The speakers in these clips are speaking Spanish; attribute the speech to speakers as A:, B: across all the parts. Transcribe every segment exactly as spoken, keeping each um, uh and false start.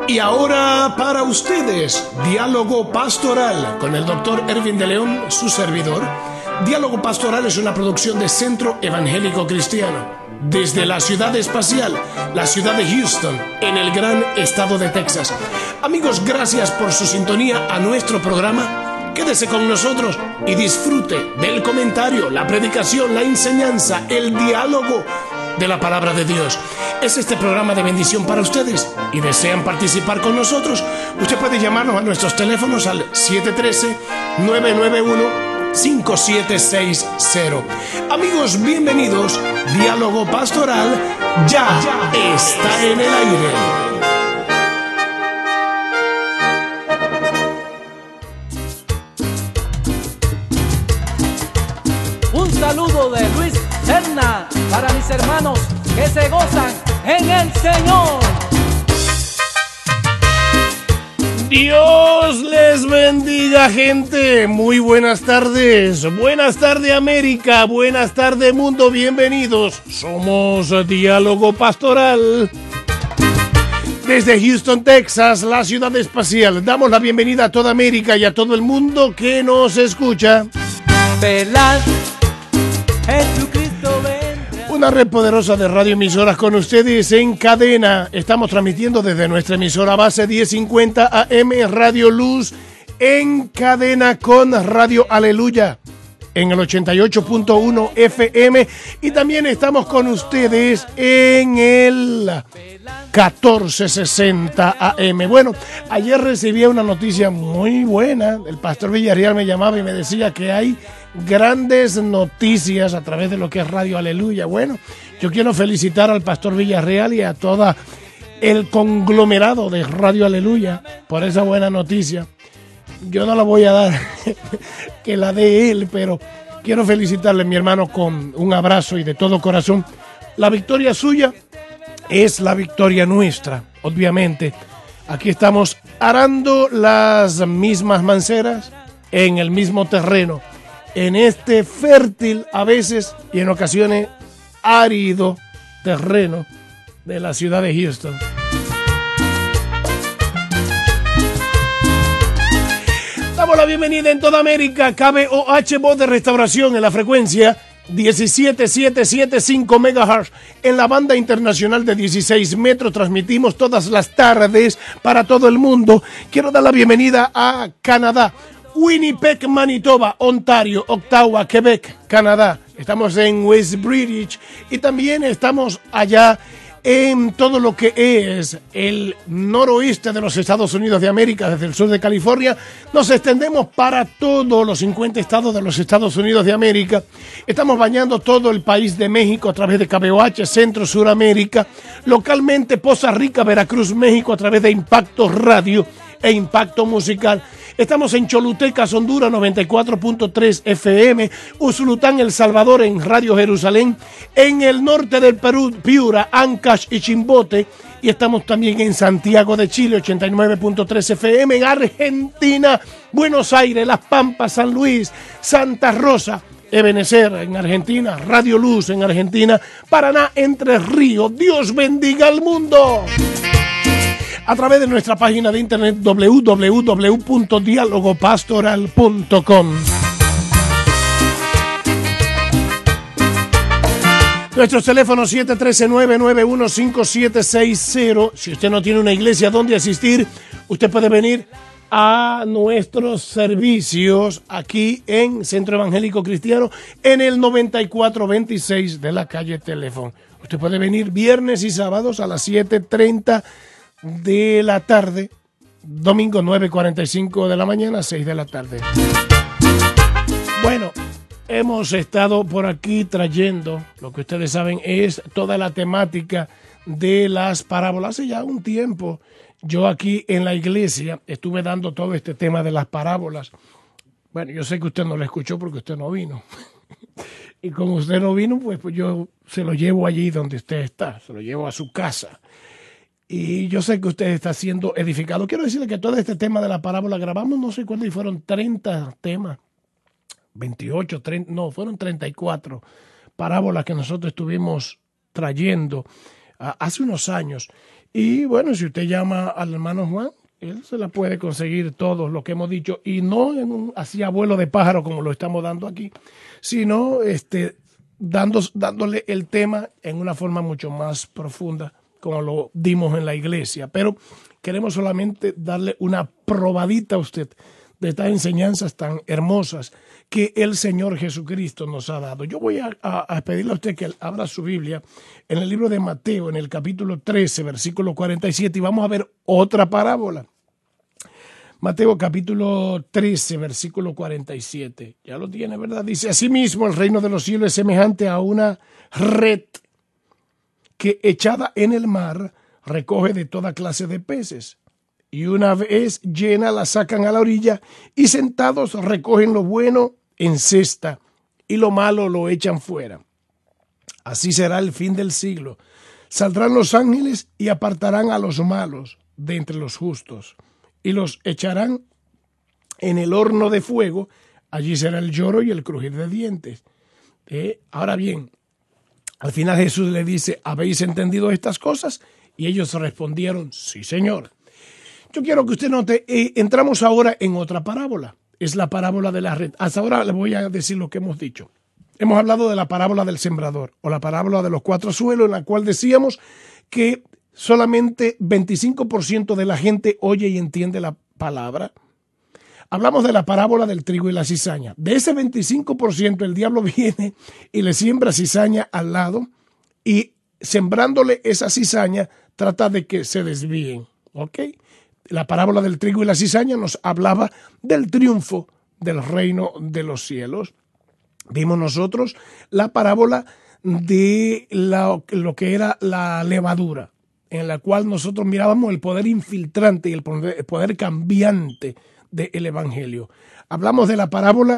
A: Y ahora para ustedes, Diálogo Pastoral con el doctor Ervin de León, su servidor. Diálogo Pastoral es una producción de Centro Evangélico Cristiano, desde la ciudad espacial, la ciudad de Houston, en el gran estado de Texas. Amigos, gracias por su sintonía a nuestro programa. Quédese con nosotros y disfrute del comentario, la predicación, la enseñanza, el diálogo de la palabra de Dios. Es este programa de bendición para ustedes y desean participar con nosotros. Usted puede llamarnos a nuestros teléfonos al siete uno tres, nueve nueve uno, cinco siete seis cero. Amigos, bienvenidos. Diálogo Pastoral ya, ya está en el aire.
B: Un saludo de Luis Serna para mis hermanos que se gozan en el Señor.
A: Dios les bendiga, gente. Muy buenas tardes. Buenas tardes, América. Buenas tardes, mundo. Bienvenidos. Somos Diálogo Pastoral. Desde Houston, Texas, la ciudad espacial, damos la bienvenida a toda América y a todo el mundo que nos escucha.
B: Velar, Jesucristo vendrá.
A: Una red poderosa de radioemisoras con ustedes en cadena. Estamos transmitiendo desde nuestra emisora base diez cincuenta A M Radio Luz, en cadena con Radio Aleluya en el ochenta y ocho punto uno F M, y también estamos con ustedes en el catorce sesenta A M. Bueno, ayer recibí una noticia muy buena. El pastor Villarreal me llamaba y me decía que hay grandes noticias a través de lo que es Radio Aleluya. Bueno, yo quiero felicitar al pastor Villarreal y a todo el conglomerado de Radio Aleluya por esa buena noticia. Yo no la voy a dar, que la dé él, pero quiero felicitarle, mi hermano, con un abrazo y de todo corazón. La victoria suya es la victoria nuestra, obviamente. Aquí estamos arando las mismas manceras en el mismo terreno, en este fértil, a veces y en ocasiones árido terreno de la ciudad de Houston. Damos la bienvenida en toda América. K B O H, Voz de Restauración, en la frecuencia diecisiete mil setecientos setenta y cinco megahertz. En la banda internacional de dieciséis metros transmitimos todas las tardes para todo el mundo. Quiero dar la bienvenida a Canadá, Winnipeg, Manitoba, Ontario, Ottawa, Quebec, Canadá. Estamos en West British y también estamos allá en todo lo que es el noroeste de los Estados Unidos de América, desde el sur de California. Nos extendemos para todos los cincuenta estados de los Estados Unidos de América. Estamos bañando todo el país de México a través de K B O H, Centro Suramérica. Localmente, Poza Rica, Veracruz, México, a través de Impacto Radio e Impacto Musical. Estamos en Choluteca, Honduras, noventa y cuatro punto tres F M, Usulután, El Salvador, en Radio Jerusalén, en el norte del Perú, Piura, Ancash y Chimbote, y estamos también en Santiago de Chile, ochenta y nueve punto tres F M, en Argentina, Buenos Aires, Las Pampas, San Luis, Santa Rosa, Ebenecer en Argentina, Radio Luz en Argentina, Paraná, Entre Ríos. Dios bendiga al mundo. A través de nuestra página de internet doble u doble u doble u punto diálogo pastoral punto com. Nuestros teléfonos siete uno tres, nueve nueve uno, cinco siete seis cero. Si usted no tiene una iglesia donde asistir, usted puede venir a nuestros servicios aquí en Centro Evangélico Cristiano en el noventa y cuatro veintiséis de la calle Teléfono. Usted puede venir viernes y sábados a las siete treinta de la tarde, domingo nueve cuarenta y cinco de la mañana, seis de la tarde. Bueno, hemos estado por aquí trayendo, lo que ustedes saben es toda la temática de las parábolas. Hace ya un tiempo yo aquí en la iglesia estuve dando todo este tema de las parábolas. Bueno, yo sé que usted no lo escuchó porque usted no vino. Y como usted no vino, pues, pues yo se lo llevo allí donde usted está, se lo llevo a su casa. Y yo sé que usted está siendo edificado. Quiero decirle que todo este tema de la parábola grabamos, no sé cuántos, y fueron treinta temas, veintiocho, treinta, no, fueron treinta y cuatro parábolas que nosotros estuvimos trayendo uh, hace unos años. Y bueno, si usted llama al hermano Juan, él se la puede conseguir todo lo que hemos dicho, y no en un así abuelo de pájaro como lo estamos dando aquí, sino este, dando, dándole el tema en una forma mucho más profunda, como lo dimos en la iglesia. Pero queremos solamente darle una probadita a usted de estas enseñanzas tan hermosas que el Señor Jesucristo nos ha dado. Yo voy a, a, a pedirle a usted que abra su Biblia en el libro de Mateo, en el capítulo trece, versículo cuarenta y siete, y vamos a ver otra parábola. Mateo capítulo trece, versículo cuarenta y siete. Ya lo tiene, ¿verdad? Dice: asimismo, el reino de los cielos es semejante a una red que, echada en el mar, recoge de toda clase de peces. Y una vez llena, la sacan a la orilla, y sentados recogen lo bueno en cesta, y lo malo lo echan fuera. Así será el fin del siglo. Saldrán los ángeles y apartarán a los malos de entre los justos, y los echarán en el horno de fuego. Allí será el lloro y el crujir de dientes. Eh, ahora bien, al final Jesús le dice: ¿habéis entendido estas cosas? Y ellos respondieron: sí, Señor. Yo quiero que usted note, eh, entramos ahora en otra parábola. Es la parábola de la red. Hasta ahora le voy a decir lo que hemos dicho. Hemos hablado de la parábola del sembrador, o la parábola de los cuatro suelos, en la cual decíamos que solamente veinticinco por ciento de la gente oye y entiende la palabra. Hablamos de la parábola del trigo y la cizaña. De ese veinticinco por ciento el diablo viene y le siembra cizaña al lado, y sembrándole esa cizaña trata de que se desvíen. ¿Ok? La parábola del trigo y la cizaña nos hablaba del triunfo del reino de los cielos. Vimos nosotros la parábola de la, lo que era la levadura, en la cual nosotros mirábamos el poder infiltrante y el poder, el poder cambiante del evangelio. Hablamos de la parábola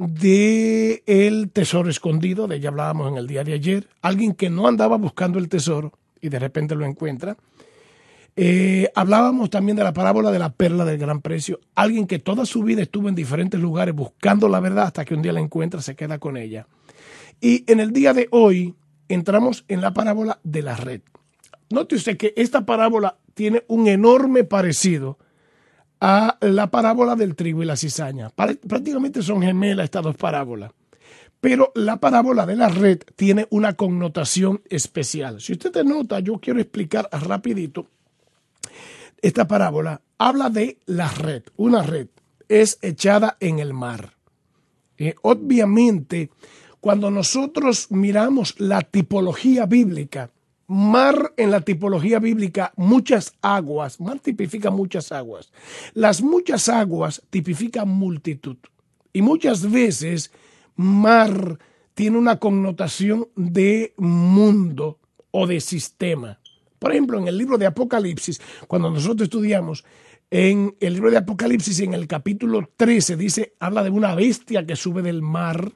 A: del tesoro escondido, de ella hablábamos en el día de ayer. Alguien que no andaba buscando el tesoro y de repente lo encuentra. Eh, hablábamos también de la parábola de la perla del gran precio. Alguien que toda su vida estuvo en diferentes lugares buscando la verdad, hasta que un día la encuentra, se queda con ella. Y en el día de hoy entramos en la parábola de la red. Note usted que esta parábola tiene un enorme parecido a la parábola del trigo y la cizaña. Prácticamente son gemelas estas dos parábolas. Pero la parábola de la red tiene una connotación especial. Si usted te nota, yo quiero explicar rapidito. Esta parábola habla de la red. Una red es echada en el mar. Eh, obviamente, cuando nosotros miramos la tipología bíblica, mar en la tipología bíblica, muchas aguas, mar tipifica muchas aguas. Las muchas aguas tipifican multitud. Y muchas veces mar tiene una connotación de mundo o de sistema. Por ejemplo, en el libro de Apocalipsis, cuando nosotros estudiamos en el libro de Apocalipsis, en el capítulo trece, dice, habla de una bestia que sube del mar,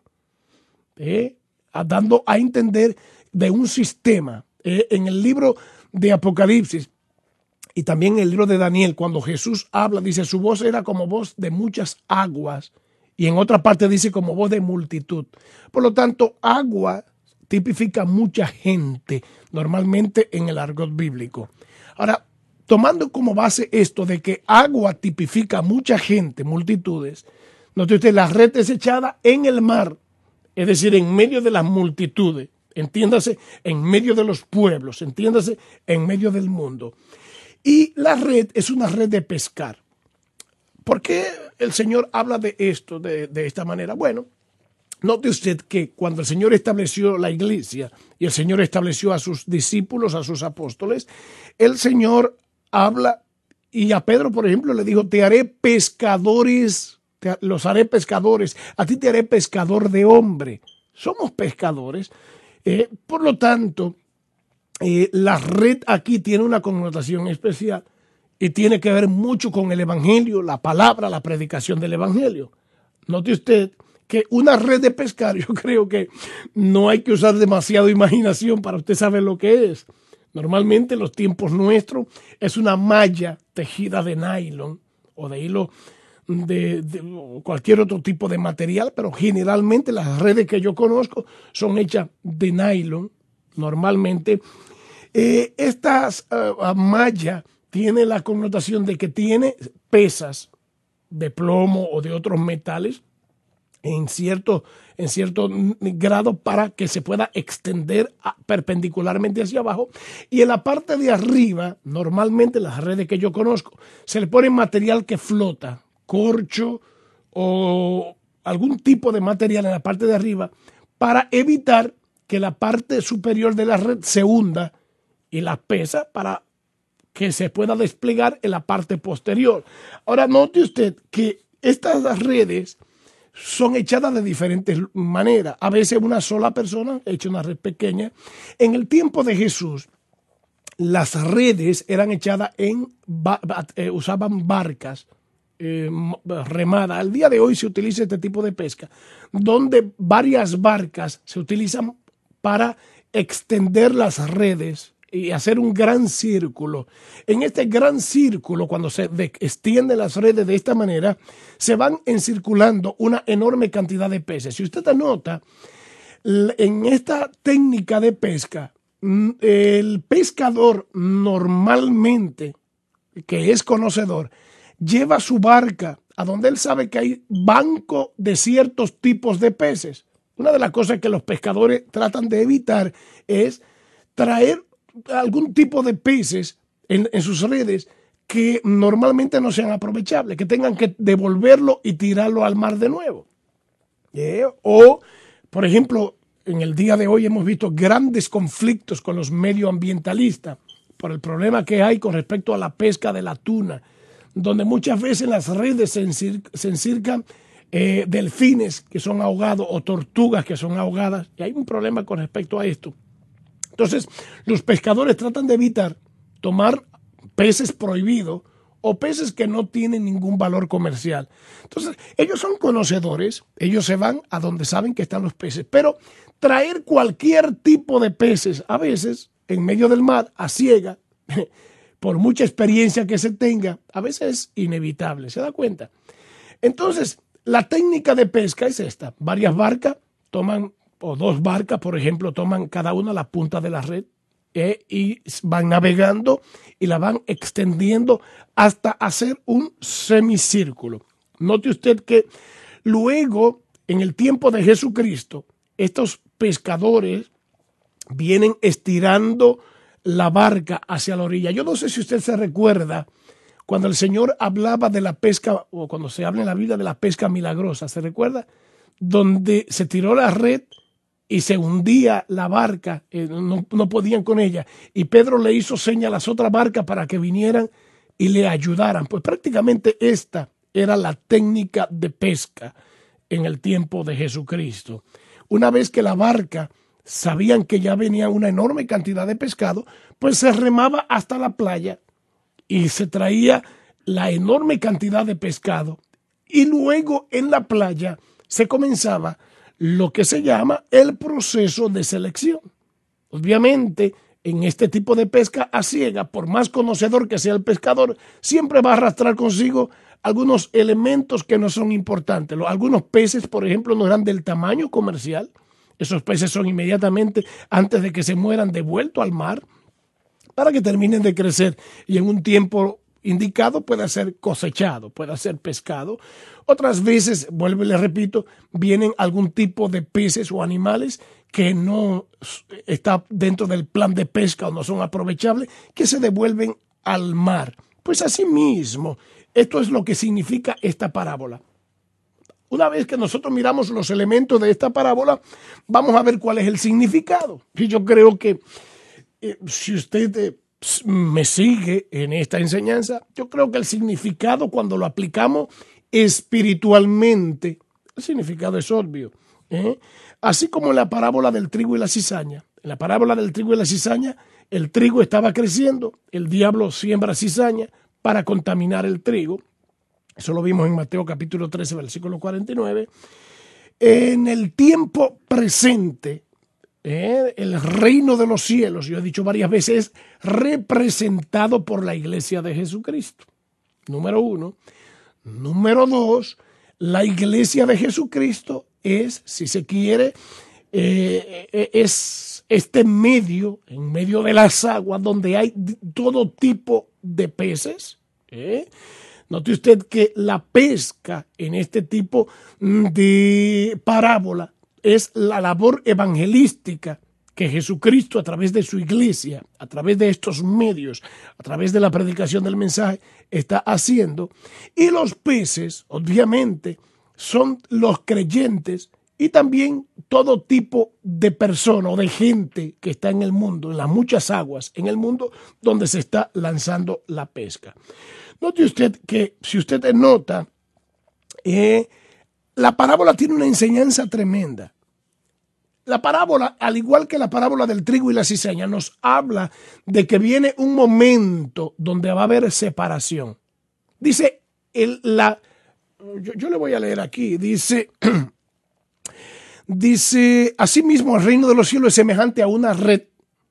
A: eh, dando a entender de un sistema. Eh, en el libro de Apocalipsis y también en el libro de Daniel, cuando Jesús habla, dice, su voz era como voz de muchas aguas, y en otra parte dice como voz de multitud. Por lo tanto, agua tipifica mucha gente, normalmente en el argot bíblico. Ahora, tomando como base esto de que agua tipifica mucha gente, multitudes, note usted, la red es echada en el mar, es decir, en medio de las multitudes, entiéndase, en medio de los pueblos, entiéndase, en medio del mundo. Y la red es una red de pescar. ¿Por qué el Señor habla de esto de, de esta manera? Bueno, note usted que cuando el Señor estableció la iglesia y el Señor estableció a sus discípulos, a sus apóstoles, el Señor habla, y a Pedro, por ejemplo, le dijo, te haré pescadores, te, los haré pescadores, a ti te haré pescador de hombre. Somos pescadores. Eh, por lo tanto, eh, la red aquí tiene una connotación especial y tiene que ver mucho con el evangelio, la palabra, la predicación del evangelio. Note usted que una red de pescar, yo creo que no hay que usar demasiada imaginación para usted saber lo que es. Normalmente en los tiempos nuestros es una malla tejida de nylon o de hilo de, de o cualquier otro tipo de material, pero generalmente las redes que yo conozco son hechas de nylon normalmente, Eh, esta uh, malla tiene la connotación de que tiene pesas de plomo o de otros metales en cierto, en cierto grado para que se pueda extender a, perpendicularmente hacia abajo. Y en la parte de arriba, normalmente en las redes que yo conozco, se le pone material que flota, corcho o algún tipo de material en la parte de arriba para evitar que la parte superior de la red se hunda y las pesas para que se pueda desplegar en la parte posterior. Ahora, note usted que estas redes son echadas de diferentes maneras. A veces una sola persona echa una red pequeña. En el tiempo de Jesús, las redes eran echadas en, eh, usaban barcas eh, remadas. Al día de hoy se utiliza este tipo de pesca, donde varias barcas se utilizan para extender las redes y hacer un gran círculo. En este gran círculo, cuando se extienden las redes de esta manera, se van encirculando una enorme cantidad de peces. Si usted nota, en esta técnica de pesca, el pescador normalmente, que es conocedor, lleva su barca a donde él sabe que hay banco de ciertos tipos de peces. Una de las cosas que los pescadores tratan de evitar es traer algún tipo de peces en, en sus redes que normalmente no sean aprovechables, que tengan que devolverlo y tirarlo al mar de nuevo. ¿Eh? O, por ejemplo, en el día de hoy hemos visto grandes conflictos con los medioambientalistas por el problema que hay con respecto a la pesca de la tuna, donde muchas veces en las redes se, encir- se encircan eh, delfines que son ahogados o tortugas que son ahogadas, y hay un problema con respecto a esto. Entonces, los pescadores tratan de evitar tomar peces prohibidos o peces que no tienen ningún valor comercial. Entonces, ellos son conocedores, ellos se van a donde saben que están los peces, pero traer cualquier tipo de peces, a veces, en medio del mar, a ciega, por mucha experiencia que se tenga, a veces es inevitable, ¿se da cuenta? Entonces, la técnica de pesca es esta. Varias barcas toman, o dos barcas, por ejemplo, toman cada una la punta de la red eh, y van navegando y la van extendiendo hasta hacer un semicírculo. Note usted que luego, en el tiempo de Jesucristo, estos pescadores vienen estirando la barca hacia la orilla. Yo no sé si usted se recuerda cuando el Señor hablaba de la pesca, o cuando se habla en la Biblia de la pesca milagrosa, ¿se recuerda? Donde se tiró la red y se hundía la barca, eh, no, no podían con ella, y Pedro le hizo seña a las otras barcas para que vinieran y le ayudaran. Pues prácticamente esta era la técnica de pesca en el tiempo de Jesucristo. Una vez que la barca sabían que ya venía una enorme cantidad de pescado, pues se remaba hasta la playa y se traía la enorme cantidad de pescado, y luego en la playa se comenzaba lo que se llama el proceso de selección. Obviamente, en este tipo de pesca a ciega, por más conocedor que sea el pescador, siempre va a arrastrar consigo algunos elementos que no son importantes. Algunos peces, por ejemplo, no eran del tamaño comercial. Esos peces son inmediatamente, antes de que se mueran, devueltos al mar para que terminen de crecer y en un tiempo indicado pueda ser cosechado, pueda ser pescado. Otras veces, vuelvo y le repito, vienen algún tipo de peces o animales que no está dentro del plan de pesca o no son aprovechables, que se devuelven al mar. Pues así mismo, esto es lo que significa esta parábola. Una vez que nosotros miramos los elementos de esta parábola, vamos a ver cuál es el significado. Y yo creo que eh, si usted eh, me sigue en esta enseñanza, yo creo que el significado, cuando lo aplicamos espiritualmente, el significado es obvio. ¿eh? Así como en la parábola del trigo y la cizaña. En la parábola del trigo y la cizaña, el trigo estaba creciendo, el diablo siembra cizaña para contaminar el trigo. Eso lo vimos en Mateo capítulo trece, versículo cuarenta y nueve. En el tiempo presente, eh, el reino de los cielos, yo he dicho varias veces, es representado por la iglesia de Jesucristo. Número uno. Número dos, la iglesia de Jesucristo es, si se quiere, eh, es este medio, en medio de las aguas, donde hay todo tipo de peces. ¿eh? Note usted que la pesca en este tipo de parábola es la labor evangelística que Jesucristo, a través de su iglesia, a través de estos medios, a través de la predicación del mensaje, está haciendo. Y los peces, obviamente, son los creyentes y también todo tipo de persona o de gente que está en el mundo, en las muchas aguas, en el mundo donde se está lanzando la pesca. Note usted que, si usted nota, eh, la parábola tiene una enseñanza tremenda. La parábola, al igual que la parábola del trigo y la cizaña, nos habla de que viene un momento donde va a haber separación. Dice, el, la, yo, yo le voy a leer aquí, dice, dice, asimismo el reino de los cielos es semejante a una red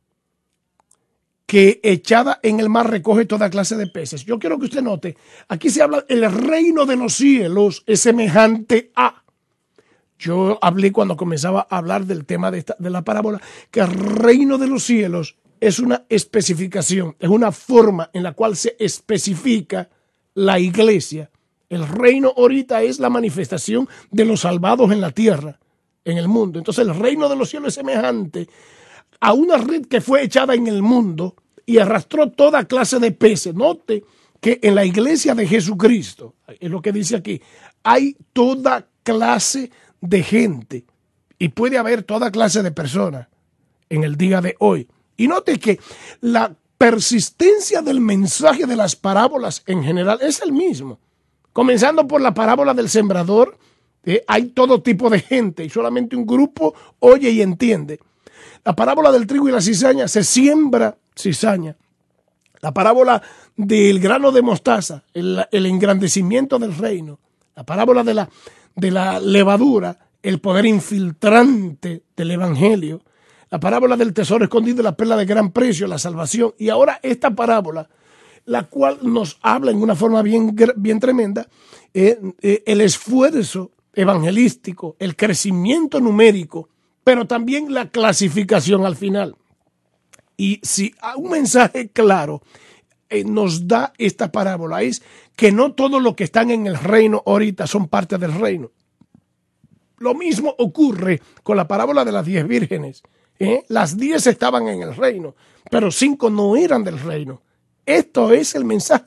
A: que echada en el mar recoge toda clase de peces. Yo quiero que usted note, aquí se habla, el reino de los cielos es semejante a. Yo hablé cuando comenzaba a hablar del tema de, esta, de la parábola, que el reino de los cielos es una especificación, es una forma en la cual se especifica la iglesia. El reino ahorita es la manifestación de los salvados en la tierra, en el mundo. Entonces el reino de los cielos es semejante a una red que fue echada en el mundo y arrastró toda clase de peces. Note que en la iglesia de Jesucristo, es lo que dice aquí, hay toda clase de gente y puede haber toda clase de personas en el día de hoy. Y note que la persistencia del mensaje de las parábolas en general es el mismo. Comenzando por la parábola del sembrador, eh, hay todo tipo de gente y solamente un grupo oye y entiende. La parábola del trigo y la cizaña, se siembra cizaña. La parábola del grano de mostaza, el, el engrandecimiento del reino. La parábola de la, de la levadura, el poder infiltrante del evangelio. La parábola del tesoro escondido, la perla de gran precio, la salvación. Y ahora esta parábola, la cual nos habla en una forma bien, bien tremenda, eh, eh, el esfuerzo evangelístico, el crecimiento numérico, pero también la clasificación al final. Y si un mensaje claro eh, nos da esta parábola es que no todos los que están en el reino ahorita son parte del reino. Lo mismo ocurre con la parábola de las diez vírgenes. ¿eh? Las diez estaban en el reino, pero cinco no eran del reino. Esto es el mensaje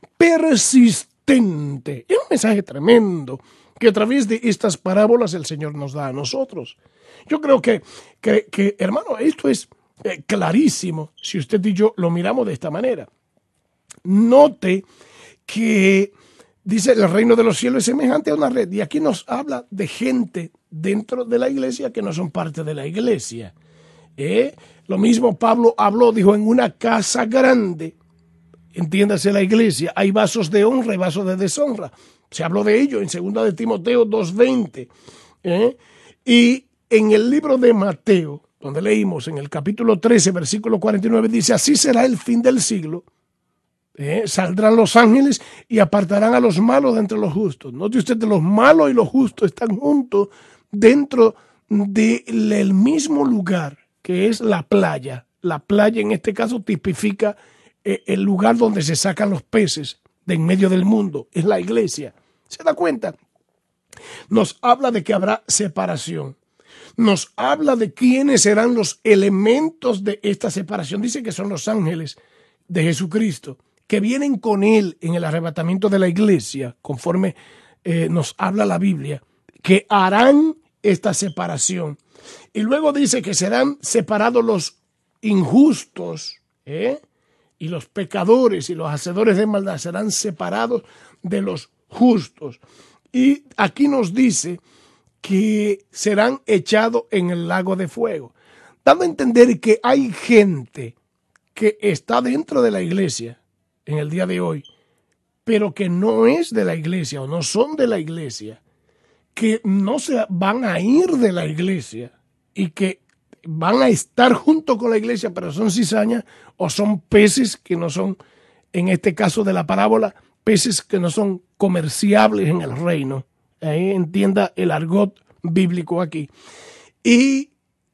A: persistente. Es un mensaje tremendo que a través de estas parábolas el Señor nos da a nosotros. Yo creo que, que, que hermano, esto es eh, clarísimo si usted y yo lo miramos de esta manera. Note que dice el reino de los cielos es semejante a una red. Y aquí nos habla de gente dentro de la iglesia que no son parte de la iglesia. ¿Eh? Lo mismo Pablo habló, dijo, en una casa grande, entiéndase la iglesia, hay vasos de honra y vasos de deshonra. Se habló de ello en segunda de Timoteo dos veinte. ¿Eh? Y en el libro de Mateo, donde leímos en el capítulo trece, versículo cuarenta y nueve, dice, así será el fin del siglo. ¿Eh? Saldrán los ángeles y apartarán a los malos de entre los justos. Note usted que los malos y los justos están juntos dentro del mismo lugar, que es la playa. La playa en este caso tipifica eh, el lugar donde se sacan los peces de en medio del mundo. Es la iglesia. ¿Se da cuenta? Nos habla de que habrá separación. Nos habla de quiénes serán los elementos de esta separación. Dice que son los ángeles de Jesucristo, que vienen con él en el arrebatamiento de la iglesia, conforme eh, nos habla la Biblia, que harán esta separación. Y luego dice que serán separados los injustos, ¿eh? y los pecadores y los hacedores de maldad serán separados de los justos. Y aquí nos dice que serán echados en el lago de fuego, dando a entender que hay gente que está dentro de la iglesia en el día de hoy, pero que no es de la iglesia o no son de la iglesia, que no se van a ir de la iglesia y que van a estar junto con la iglesia, pero son cizañas o son peces que no son, en este caso de la parábola, peces que no son comerciables en el reino. Ahí entienda el argot bíblico aquí. Y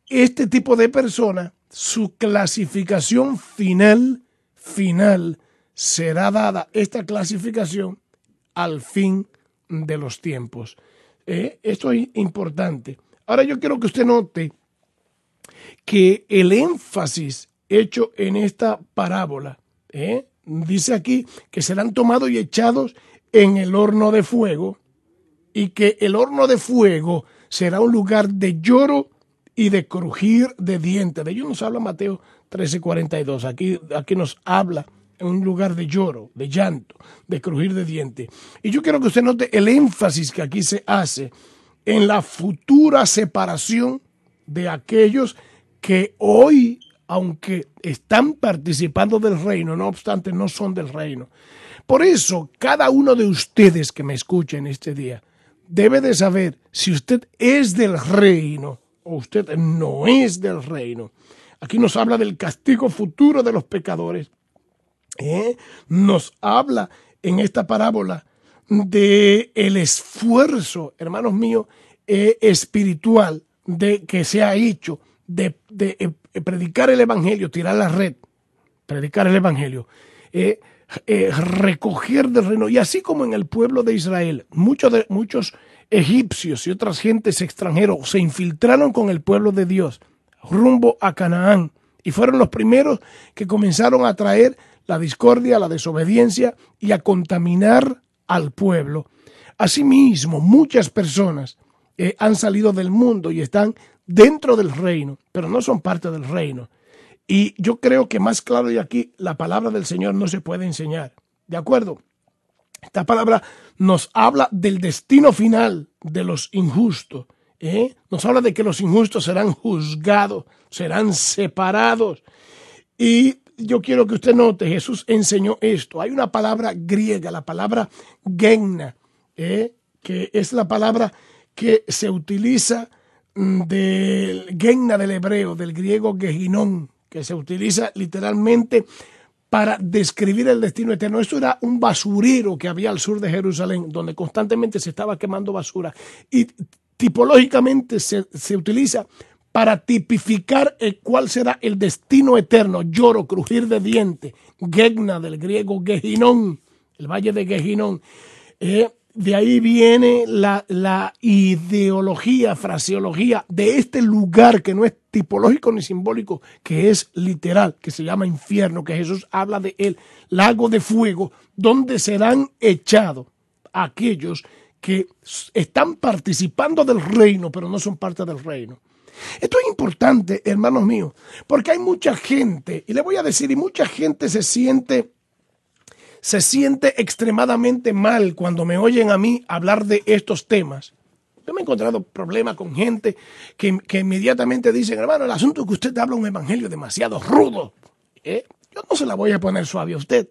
A: este tipo de persona, su clasificación final, final, será dada esta clasificación al fin de los tiempos. Eh, esto es importante. Ahora yo quiero que usted note que el énfasis hecho en esta parábola, eh, dice aquí que serán tomados y echados en el horno de fuego, y que el horno de fuego será un lugar de lloro y de crujir de dientes. De ello nos habla Mateo trece cuarenta y dos. Aquí, aquí nos habla en un lugar de lloro, de llanto, de crujir de dientes. Y yo quiero que usted note el énfasis que aquí se hace en la futura separación de aquellos que hoy, aunque están participando del reino, no obstante no son del reino. Por eso, cada uno de ustedes que me escucha en este día debe de saber si usted es del reino o usted no es del reino. Aquí nos habla del castigo futuro de los pecadores. ¿Eh? Nos habla en esta parábola de el esfuerzo, hermanos míos, eh, espiritual de que se ha hecho de, de eh, predicar el evangelio, tirar la red, predicar el evangelio, eh, eh, recoger del reino. Y así como en el pueblo de Israel, muchos de, muchos egipcios y otras gentes extranjeros se infiltraron con el pueblo de Dios rumbo a Canaán y fueron los primeros que comenzaron a traer la discordia, la desobediencia y a contaminar al pueblo. Asimismo, muchas personas eh, han salido del mundo y están dentro del reino, pero no son parte del reino. Y yo creo que más claro de aquí, la palabra del Señor no se puede enseñar. ¿De acuerdo? Esta palabra nos habla del destino final de los injustos. ¿eh? Nos habla de que los injustos serán juzgados, serán separados. Y yo quiero que usted note, Jesús enseñó esto. Hay una palabra griega, la palabra genna, ¿eh? que es la palabra que se utiliza del genna del hebreo, del griego gehinón, que se utiliza literalmente para describir el destino eterno. Esto era un basurero que había al sur de Jerusalén, donde constantemente se estaba quemando basura. Y tipológicamente se, se utiliza para tipificar el cuál será el destino eterno, lloro, crujir de dientes, Gegna del griego Gehinón, el valle de Gehinón. Eh, de ahí viene la, la ideología, fraseología de este lugar que no es tipológico ni simbólico, que es literal, que se llama infierno, que Jesús habla de él, lago de fuego, donde serán echados aquellos que están participando del reino, pero no son parte del reino. Esto es importante, hermanos míos, porque hay mucha gente, y le voy a decir, y mucha gente se siente, se siente extremadamente mal cuando me oyen a mí hablar de estos temas. Yo me he encontrado problemas con gente que, que inmediatamente dicen, hermano, el asunto es que usted habla un evangelio demasiado rudo. ¿Eh? Yo no se la voy a poner suave a usted.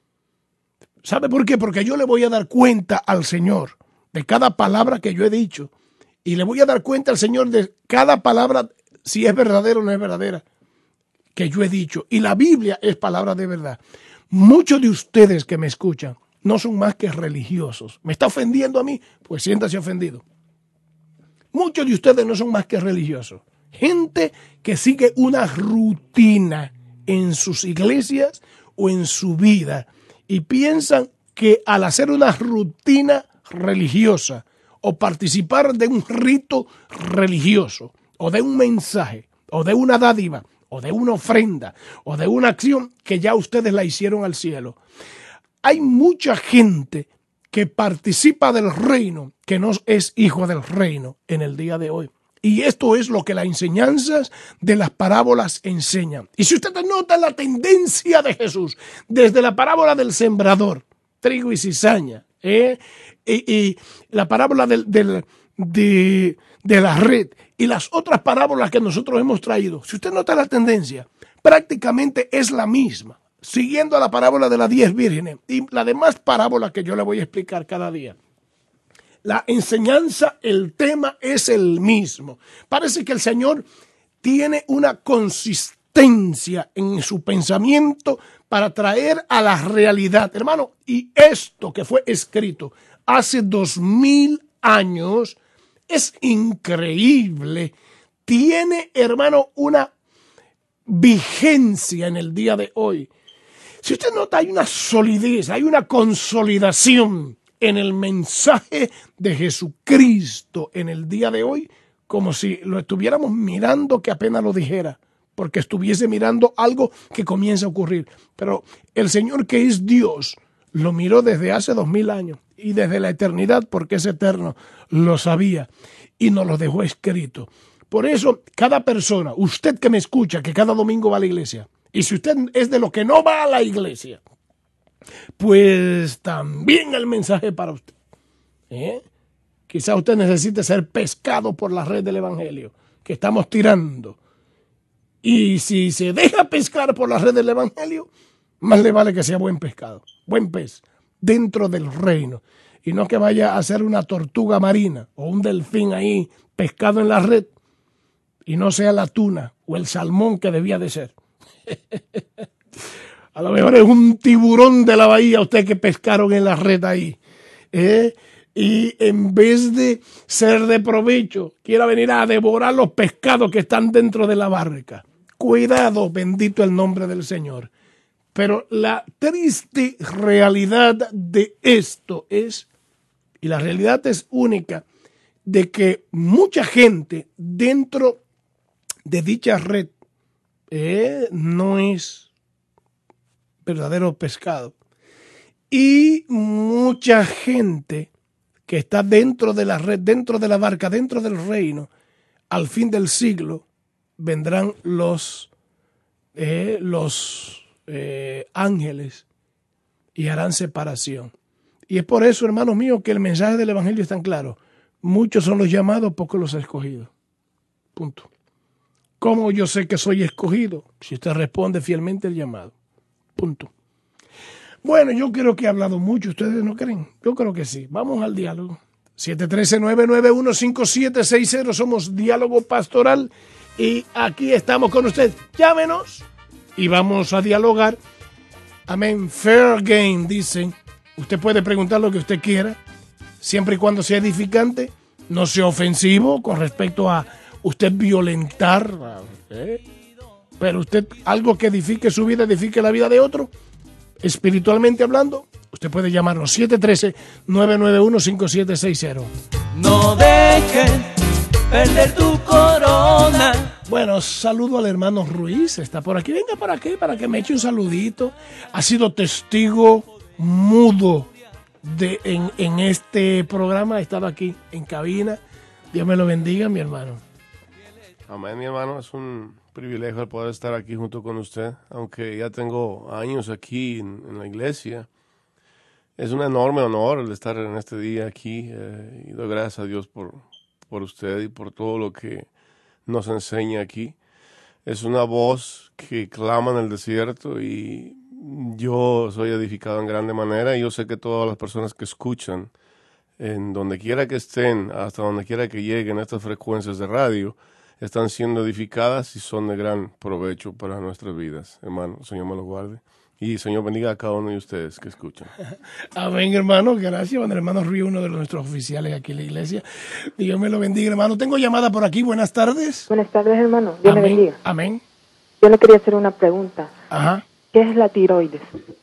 A: ¿Sabe por qué? Porque yo le voy a dar cuenta al Señor de cada palabra que yo he dicho. Y le voy a dar cuenta al Señor de cada palabra, si es verdadera o no es verdadera, que yo he dicho. Y la Biblia es palabra de verdad. Muchos de ustedes que me escuchan no son más que religiosos. ¿Me está ofendiendo a mí? Pues siéntase ofendido. Muchos de ustedes no son más que religiosos. Gente que sigue una rutina en sus iglesias o en su vida y piensan que al hacer una rutina religiosa o participar de un rito religioso o de un mensaje o de una dádiva o de una ofrenda o de una acción que ya ustedes la hicieron al cielo. Hay mucha gente que participa del reino que no es hijo del reino en el día de hoy. Y esto es lo que las enseñanzas de las parábolas enseñan. Y si ustedes notan la tendencia de Jesús desde la parábola del sembrador, trigo y cizaña, ¿eh? y, y la parábola del, del, de, de la red y las otras parábolas que nosotros hemos traído, si usted nota la tendencia, prácticamente es la misma, siguiendo a la parábola de las diez vírgenes y la demás parábola que yo le voy a explicar cada día. La enseñanza, el tema es el mismo. Parece que el Señor tiene una consistencia en su pensamiento para traer a la realidad. Hermano, y esto que fue escrito hace dos mil años, es increíble tiene, hermano, una vigencia en el día de hoy. Si usted nota, hay una solidez, hay una consolidación en el mensaje de Jesucristo en el día de hoy, como si lo estuviéramos mirando que apenas lo dijera, porque estuviese mirando algo que comienza a ocurrir. Pero el Señor, que es Dios, lo miró desde hace dos mil años y desde la eternidad, porque es eterno, lo sabía y nos lo dejó escrito. Por eso, cada persona, usted que me escucha, que cada domingo va a la iglesia, y si usted es de los que no va a la iglesia, pues también el mensaje para usted. ¿Eh? Quizá usted necesite ser pescado por la red del Evangelio que estamos tirando. Y si se deja pescar por la red del Evangelio, más le vale que sea buen pescado, buen pez, dentro del reino. Y no que vaya a ser una tortuga marina o un delfín ahí pescado en la red y no sea la tuna o el salmón que debía de ser. A lo mejor es un tiburón de la bahía usted que pescaron en la red ahí. ¿Eh? Y en vez de ser de provecho, quiera venir a devorar los pescados que están dentro de la barca. Cuidado, bendito el nombre del Señor. Pero la triste realidad de esto es, y la realidad es única, de que mucha gente dentro de dicha red eh, no es verdadero pescado. Y mucha gente que está dentro de la red, dentro de la barca, dentro del reino, al fin del siglo vendrán los, eh, los eh, ángeles y harán separación. Y es por eso, hermanos míos, que el mensaje del Evangelio es tan claro. Muchos son los llamados, pocos los escogidos. Punto. ¿Cómo yo sé que soy escogido? Si usted responde fielmente al llamado. Punto. Bueno, yo creo que he hablado mucho, ¿ustedes no creen? Yo creo que sí. Vamos al diálogo. siete uno tres, nueve nueve uno, cinco siete seis cero, somos Diálogo Pastoral y aquí estamos con usted. Llámenos y vamos a dialogar. Amén. Fair game, dicen. Usted puede preguntar lo que usted quiera, siempre y cuando sea edificante, no sea ofensivo con respecto a usted violentar, ¿eh? Pero usted, algo que edifique su vida, edifique la vida de otro, espiritualmente hablando, usted puede llamarnos siete uno tres, nueve nueve uno, cinco siete seis cero.
B: No dejes perder tu corona.
A: Bueno, saludo al hermano Ruiz, está por aquí. Venga para aquí, para que me eche un saludito. Ha sido testigo mudo de, en, en este programa, ha estado aquí en cabina. Dios me lo bendiga, mi hermano.
C: Amén, mi hermano, es un privilegio el poder estar aquí junto con usted, aunque ya tengo años aquí en, en la iglesia. Es un enorme honor el estar en este día aquí eh, y doy gracias a Dios por, por usted y por todo lo que nos enseña aquí. Es una voz que clama en el desierto y yo soy edificado en grande manera y yo sé que todas las personas que escuchan, en donde quiera que estén, hasta donde quiera que lleguen estas frecuencias de radio, están siendo edificadas y son de gran provecho para nuestras vidas. Hermano, Señor me lo guarde. Y Señor bendiga a cada uno de ustedes que escuchan.
A: Amén, hermano. Gracias. Bueno, hermano Río, uno de nuestros oficiales aquí en la iglesia. Dios me lo bendiga, hermano. Tengo llamada por aquí. Buenas tardes.
D: Buenas tardes, hermano. Dios
A: Amén.
D: le bendiga.
A: Amén.
D: Yo le quería hacer una pregunta.
A: Ajá.
D: ¿Qué es la tiroides?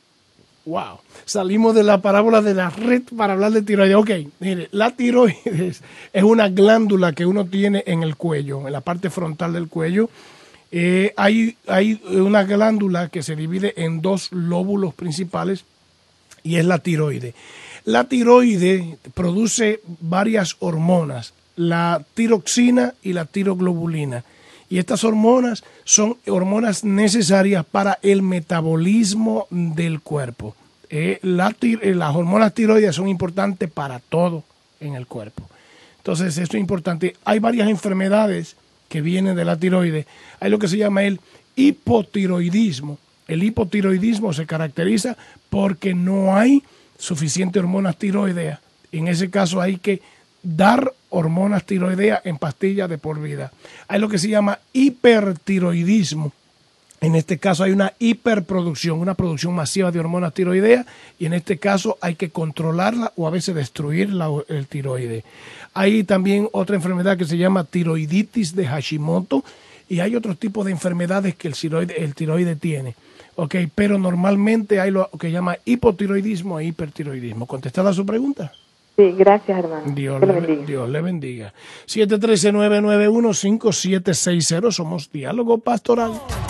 A: Wow. Salimos de la parábola de la red para hablar de tiroides. Ok, mire, la tiroides es una glándula que uno tiene en el cuello, en la parte frontal del cuello. Eh, hay, hay una glándula que se divide en dos lóbulos principales y es la tiroide. La tiroide produce varias hormonas, la tiroxina y la tiroglobulina. Y estas hormonas son hormonas necesarias para el metabolismo del cuerpo. Eh, la tir- eh, las hormonas tiroides son importantes para todo en el cuerpo. Entonces, esto es importante. Hay varias enfermedades que vienen de la tiroides. Hay lo que se llama el hipotiroidismo. El hipotiroidismo se caracteriza porque no hay suficiente hormonas tiroideas. En ese caso hay que dar hormonas tiroideas en pastillas de por vida. Hay lo que se llama hipertiroidismo. En este caso hay una hiperproducción, una producción masiva de hormonas tiroideas, y en este caso hay que controlarla o a veces destruir la, el tiroide. Hay también otra enfermedad que se llama tiroiditis de Hashimoto, y hay otros tipos de enfermedades que el tiroide, el tiroide tiene. Okay, pero normalmente hay lo que llama hipotiroidismo e hipertiroidismo. ¿Contestada su pregunta?
D: Sí, gracias, hermano.
A: Dios,
D: Dios
A: le,
D: bendiga.
A: Dios le bendiga. siete uno tres, nueve nueve uno, cinco siete seis cero. Somos Diálogo Pastoral.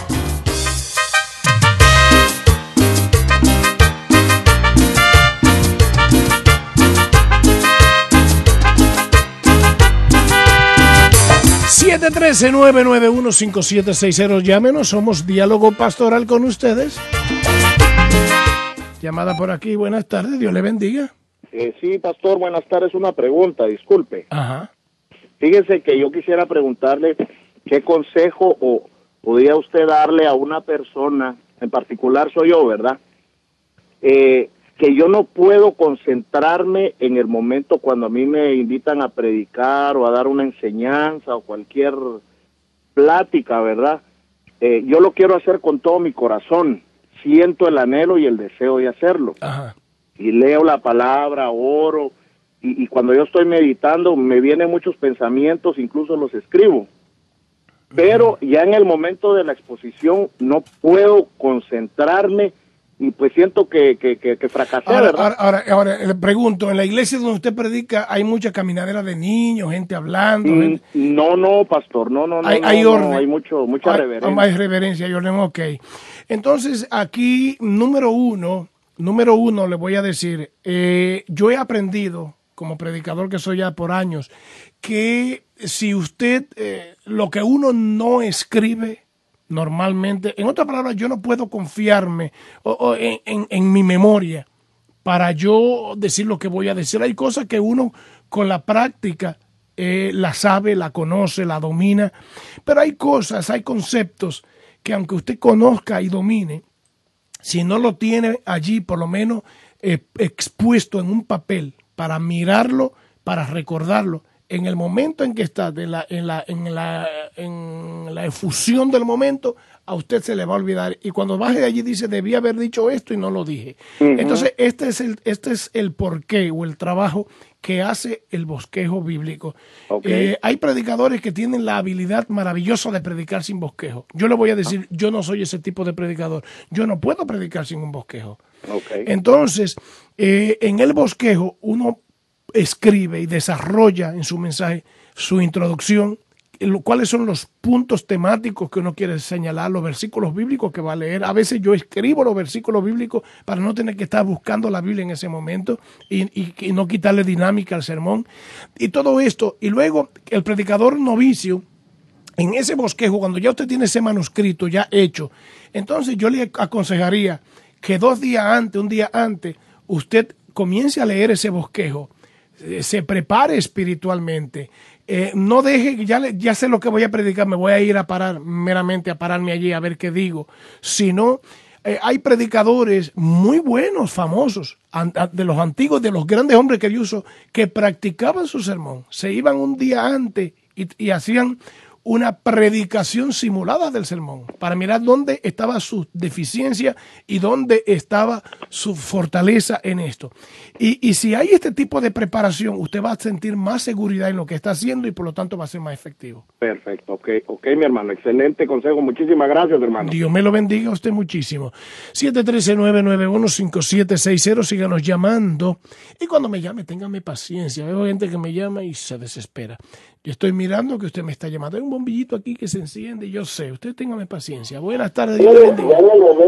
A: siete uno tres, nueve nueve uno, cinco siete seis cero. Llámenos, somos Diálogo Pastoral con ustedes. Llamada por aquí, buenas tardes, Dios le bendiga.
E: Eh, sí, pastor, buenas tardes. Una pregunta, disculpe.
A: Ajá.
E: Fíjese que yo quisiera preguntarle qué consejo o podría usted darle a una persona, en particular soy yo, ¿verdad? Eh, que yo no puedo concentrarme en el momento cuando a mí me invitan a predicar o a dar una enseñanza o cualquier plática, ¿verdad? Eh, yo lo quiero hacer con todo mi corazón. Siento el anhelo y el deseo de hacerlo.
A: Ajá.
E: Y leo la palabra, oro, y, y cuando yo estoy meditando me vienen muchos pensamientos, incluso los escribo. Pero ya en el momento de la exposición no puedo concentrarme y pues siento que, que, que, que fracasé,
A: Ahora,
E: ¿verdad?
A: ahora, ahora, ahora, le pregunto, en la iglesia donde usted predica hay mucha caminadera de niños, gente hablando.
E: Mm,
A: gente...
E: No, no, pastor, no, no, no,
A: Hay,
E: no,
A: hay
E: no,
A: orden.
E: hay mucho, mucha
A: hay,
E: reverencia.
A: Hay reverencia y orden, ok. Entonces, aquí, número uno, número uno, le voy a decir, eh, yo he aprendido, como predicador que soy ya por años, que si usted, eh, lo que uno no escribe, normalmente, en otras palabras, yo no puedo confiarme o, o en, en, en mi memoria para yo decir lo que voy a decir. Hay cosas que uno con la práctica eh, la sabe, la conoce, la domina, pero hay cosas, hay conceptos que aunque usted conozca y domine, si no lo tiene allí por lo menos eh, expuesto en un papel para mirarlo, para recordarlo, en el momento en que está, de la, en, la, en, la, en la efusión del momento, a usted se le va a olvidar. Y cuando baje de allí dice, debí haber dicho esto y no lo dije. Uh-huh. Entonces, este es el, este es el porqué o el trabajo que hace el bosquejo bíblico. Okay. Eh, hay predicadores que tienen la habilidad maravillosa de predicar sin bosquejo. Yo le voy a decir, uh-huh. yo no soy ese tipo de predicador. Yo no puedo predicar sin un bosquejo. Okay. Entonces, eh, en el bosquejo, uno escribe y desarrolla en su mensaje su introducción, cuáles son los puntos temáticos que uno quiere señalar, los versículos bíblicos que va a leer. A veces yo escribo los versículos bíblicos para no tener que estar buscando la Biblia en ese momento y, y, y no quitarle dinámica al sermón. Y todo esto, y luego el predicador novicio, en ese bosquejo, cuando ya usted tiene ese manuscrito ya hecho, entonces yo le aconsejaría que dos días antes, un día antes, usted comience a leer ese bosquejo, se prepare espiritualmente, eh, no deje, ya, ya sé lo que voy a predicar, me voy a ir a parar, meramente a pararme allí a ver qué digo, sino eh, hay predicadores muy buenos, famosos, an, de los antiguos, de los grandes hombres que Dios usó, que practicaban su sermón, se iban un día antes y, y hacían una predicación simulada del sermón para mirar dónde estaba su deficiencia y dónde estaba su fortaleza en esto. Y, y si hay este tipo de preparación, usted va a sentir más seguridad en lo que está haciendo y por lo tanto va a ser más efectivo.
E: Perfecto, ok, ok, mi hermano, excelente consejo, muchísimas gracias, hermano.
A: Dios me lo bendiga a usted muchísimo. siete uno tres, nueve nueve uno, cinco siete seis cero, síganos llamando y cuando me llame, téngame paciencia. Veo gente que me llama y se desespera. Yo estoy mirando que usted me está llamando. Hay un bombillito aquí que se enciende. Yo sé. Usted téngame paciencia. Buenas tardes. Dios le bendiga.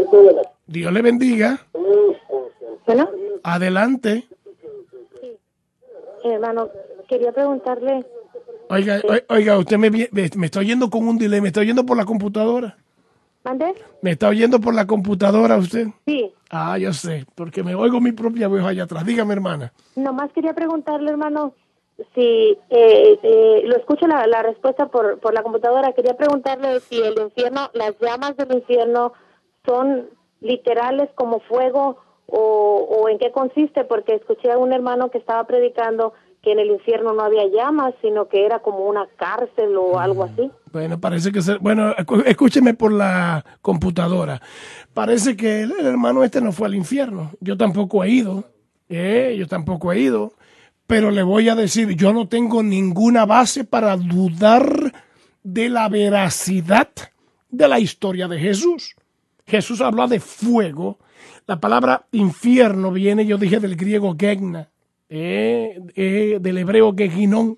A: Dios le bendiga.
D: ¿Bueno?
A: Adelante.
D: Sí. Hermano, quería preguntarle...
A: Oiga, eh, oiga, usted me, me, me está oyendo con un delay. ¿Me está oyendo por la computadora?
D: ¿Mande?
A: ¿Me está oyendo por la computadora usted?
D: Sí.
A: Ah, yo sé. Porque me oigo mi propia voz allá atrás. Dígame, hermana.
D: Nomás quería preguntarle, hermano... Si eh, eh, lo escucho la, la respuesta por, por la computadora, quería preguntarle si el infierno, las llamas del infierno son literales como fuego o, o en qué consiste, porque escuché a un hermano que estaba predicando que en el infierno no había llamas, sino que era como una cárcel o algo así.
A: Bueno, parece que... Se, bueno, escúcheme por la computadora. Parece que el, el hermano este no fue al infierno. Yo tampoco he ido. Eh, yo tampoco he ido. Pero le voy a decir, yo no tengo ninguna base para dudar de la veracidad de la historia de Jesús. Jesús habla de fuego. La palabra infierno viene, yo dije, del griego gegna, eh, eh, del hebreo geginón.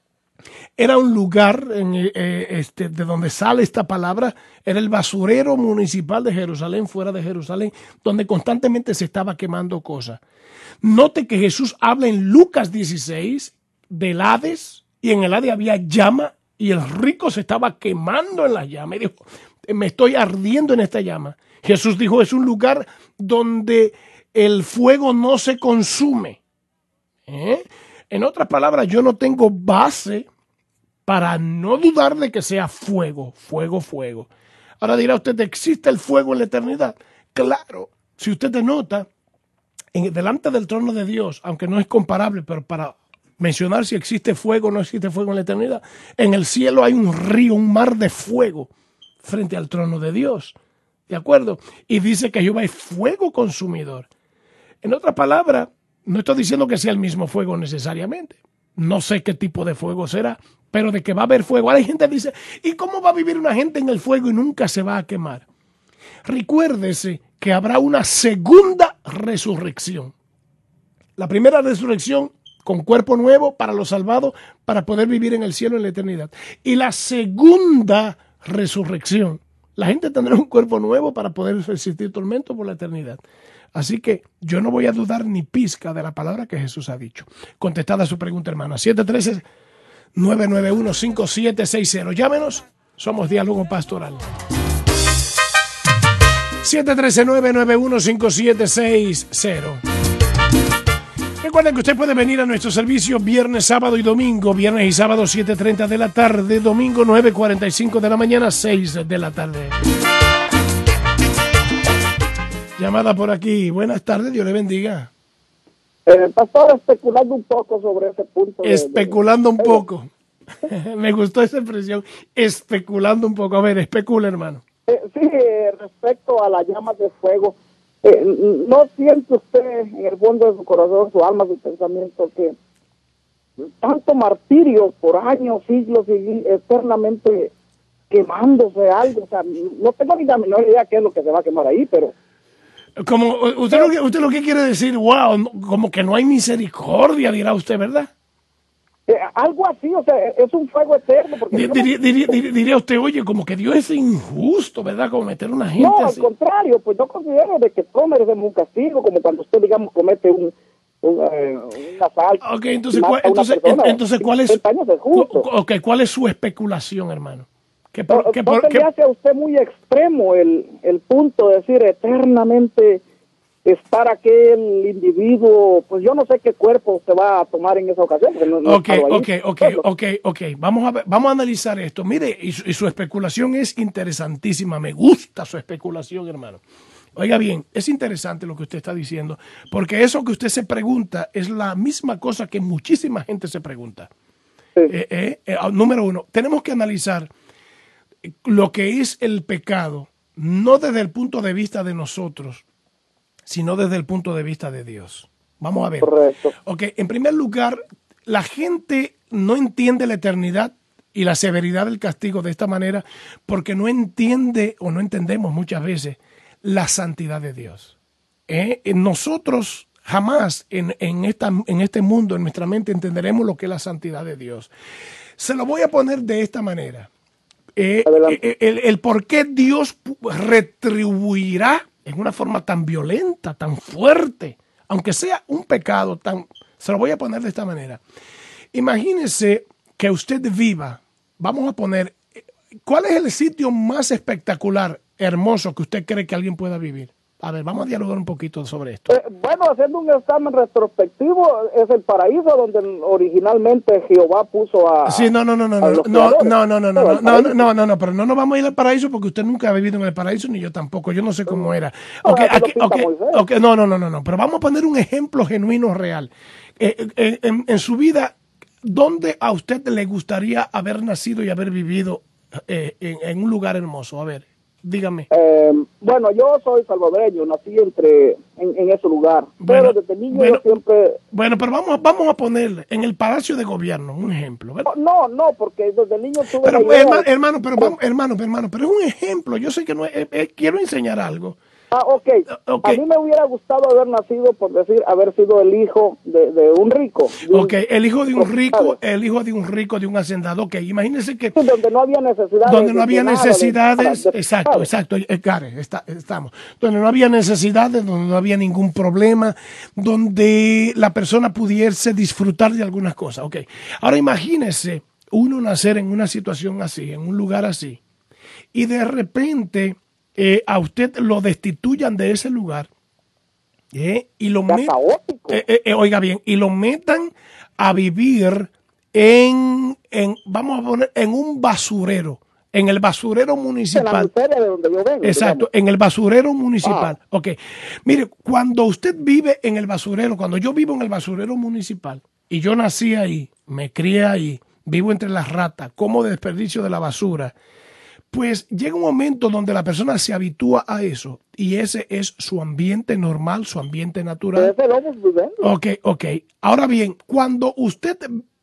A: Era un lugar en, eh, este, de donde sale esta palabra, era el basurero municipal de Jerusalén, fuera de Jerusalén, donde constantemente se estaba quemando cosas. Note que Jesús habla en Lucas dieciséis del Hades, y en el Hades había llama, y el rico se estaba quemando en la llama, y dijo, me estoy ardiendo en esta llama. Jesús dijo, es un lugar donde el fuego no se consume. ¿Eh? En otras palabras, yo no tengo base para no dudar de que sea fuego, fuego, fuego. Ahora dirá usted, ¿existe el fuego en la eternidad? Claro, si usted te nota, en, delante del trono de Dios, aunque no es comparable, pero para mencionar si existe fuego o no existe fuego en la eternidad, en el cielo hay un río, un mar de fuego frente al trono de Dios. ¿De acuerdo? Y dice que Jehová es fuego consumidor. En otras palabras, no estoy diciendo que sea el mismo fuego necesariamente. No sé qué tipo de fuego será, pero de que va a haber fuego. Ahora hay gente que dice, ¿y cómo va a vivir una gente en el fuego y nunca se va a quemar? Recuérdese que habrá una segunda resurrección. La primera resurrección con cuerpo nuevo para los salvados, para poder vivir en el cielo en la eternidad. Y la segunda resurrección, la gente tendrá un cuerpo nuevo para poder resistir tormento por la eternidad. Así que yo no voy a dudar ni pizca de la palabra que Jesús ha dicho. Contestada su pregunta, hermana. siete uno tres, nueve nueve uno, cinco siete seis cero. Llámenos. Somos Diálogo Pastoral. siete uno tres, nueve nueve uno, cinco siete seis cero. Recuerden que usted puede venir a nuestro servicio viernes, sábado y domingo. Viernes y sábado siete y treinta de la tarde. Domingo nueve y cuarenta y cinco de la mañana, seis de la tarde. Llamada por aquí. Buenas tardes, Dios le bendiga.
F: Eh, pastor, especulando un poco sobre ese punto. De,
A: especulando
F: de...
A: un poco. Me gustó esa expresión. Especulando un poco. A ver, especula, hermano.
F: Eh, sí, eh, respecto a las llamas de fuego. Eh, ¿No siente usted en el fondo de su corazón, su alma, su pensamiento, que tanto martirio por años, siglos y eternamente quemándose algo? O sea, no tengo ni la menor idea qué es lo que se va a quemar ahí, pero...
A: Como usted lo que, usted lo que quiere decir, wow, como que no hay misericordia, dirá usted, ¿verdad?
F: Eh, algo así, o sea, es un fuego eterno. Porque
A: Dir, diría, diría, diría, diría usted, oye, como que Dios es injusto, ¿verdad? Como meter a una gente
F: no,
A: así.
F: No, al contrario, pues yo considero de que todos merecemos un castigo, como cuando usted, digamos, comete un, un, eh, un asalto.
A: Ok, entonces, ¿cuál, entonces, persona, entonces ¿cuál es,
F: cu,
A: okay, ¿cuál es su especulación, hermano?
F: Que por, que por, le hace a usted muy extremo el, el punto de decir eternamente estar aquel individuo, pues yo no sé qué cuerpo se va a tomar en esa ocasión. No, no
A: ok, ok, ok, ok, ok, vamos a ver, vamos a analizar esto. Mire, y su, y su especulación es interesantísima, me gusta su especulación, hermano. Oiga bien, es interesante lo que usted está diciendo, porque eso que usted se pregunta es la misma cosa que muchísima gente se pregunta. Sí. Eh, eh, eh, número uno, tenemos que analizar lo que es el pecado, no desde el punto de vista de nosotros, sino desde el punto de vista de Dios. Vamos a ver.
F: Correcto.
A: Ok, en primer lugar, la gente no entiende la eternidad y la severidad del castigo de esta manera porque no entiende o no entendemos muchas veces la santidad de Dios. ¿Eh? Nosotros jamás en, en, esta, en este mundo, en nuestra mente, entenderemos lo que es la santidad de Dios. Se lo voy a poner de esta manera. Eh, el, el por qué Dios retribuirá en una forma tan violenta, tan fuerte, aunque sea un pecado, tan, se lo voy a poner de esta manera. Imagínese que usted viva, vamos a poner, ¿cuál es el sitio más espectacular, hermoso que usted cree que alguien pueda vivir? A ver, vamos a dialogar un poquito sobre esto.
F: Eh, bueno, haciendo un examen retrospectivo, es el paraíso donde originalmente Jehová puso a...
A: Sí, no, no, no, no,
F: a
A: no,
F: los
A: no,
F: creadores.
A: no, no, no, no,
F: Pero
A: no,
F: el
A: no,
F: paraíso.
A: no, no, no, pero no nos vamos a ir al paraíso porque usted nunca ha vivido en el paraíso, ni yo tampoco, yo no sé cómo era.
F: No,
A: Ok,
F: así lo
A: aquí,
F: pinta
A: ok,
F: Moisés.
A: ok, no, no, no, no, no, pero vamos a poner un ejemplo genuino, real. Eh, eh, en, en su vida, ¿dónde a usted le gustaría haber nacido y haber vivido eh, en, en un lugar hermoso? A ver, dígame.
F: Eh, bueno, yo soy salvadoreño, nací entre en, en ese lugar,
A: Bueno,
F: pero desde niño
A: bueno,
F: yo siempre...
A: Bueno, pero vamos, vamos a ponerle en el Palacio de Gobierno, un ejemplo, ¿verdad?
F: No, no, porque desde niño tuve
A: Pero,
F: la idea
A: hermano,
F: de-
A: hermano, pero vamos, hermano, hermano, pero es un ejemplo. Yo sé que no es, eh, eh, quiero enseñar algo.
F: Ah, ok.
A: Ok.
F: A mí me hubiera gustado haber nacido, por decir, haber sido el hijo de, de un rico. de un-
A: Ok, el hijo de un rico,
F: propietario.
A: el hijo de un rico, de un hacendado. Ok, imagínense que
F: Sí, donde no había necesidades.
A: donde no
F: de-
A: había
F: de nada, de-
A: necesidades,
F: de- de-
A: exacto,
F: ¿sabes?
A: exacto, eh, Karen, está- estamos, donde no había necesidades, donde no había ningún problema, donde la persona pudiese disfrutar de algunas cosas. Ok, ahora imagínese uno nacer en una situación así, en un lugar así, y de repente eh, a usted lo destituyan de ese lugar eh, y lo
F: Está
A: met-
F: caótico.
A: eh, eh, eh, oiga bien, y lo metan a vivir en, en, vamos a poner, en un basurero, en el basurero
F: En la
A: municipal.
F: miseria de donde yo vengo.
A: Exacto,
F: digamos.
A: en el basurero municipal. Ok, mire, cuando usted vive en el basurero, cuando yo vivo en el basurero municipal, y yo nací ahí, me crié ahí, vivo entre las ratas, como desperdicio de la basura, pues llega un momento donde la persona se habitúa a eso, y ese es su ambiente normal, su ambiente natural.
F: Pero ese lobo es viviendo.
A: Ok, ok. Ahora bien, cuando usted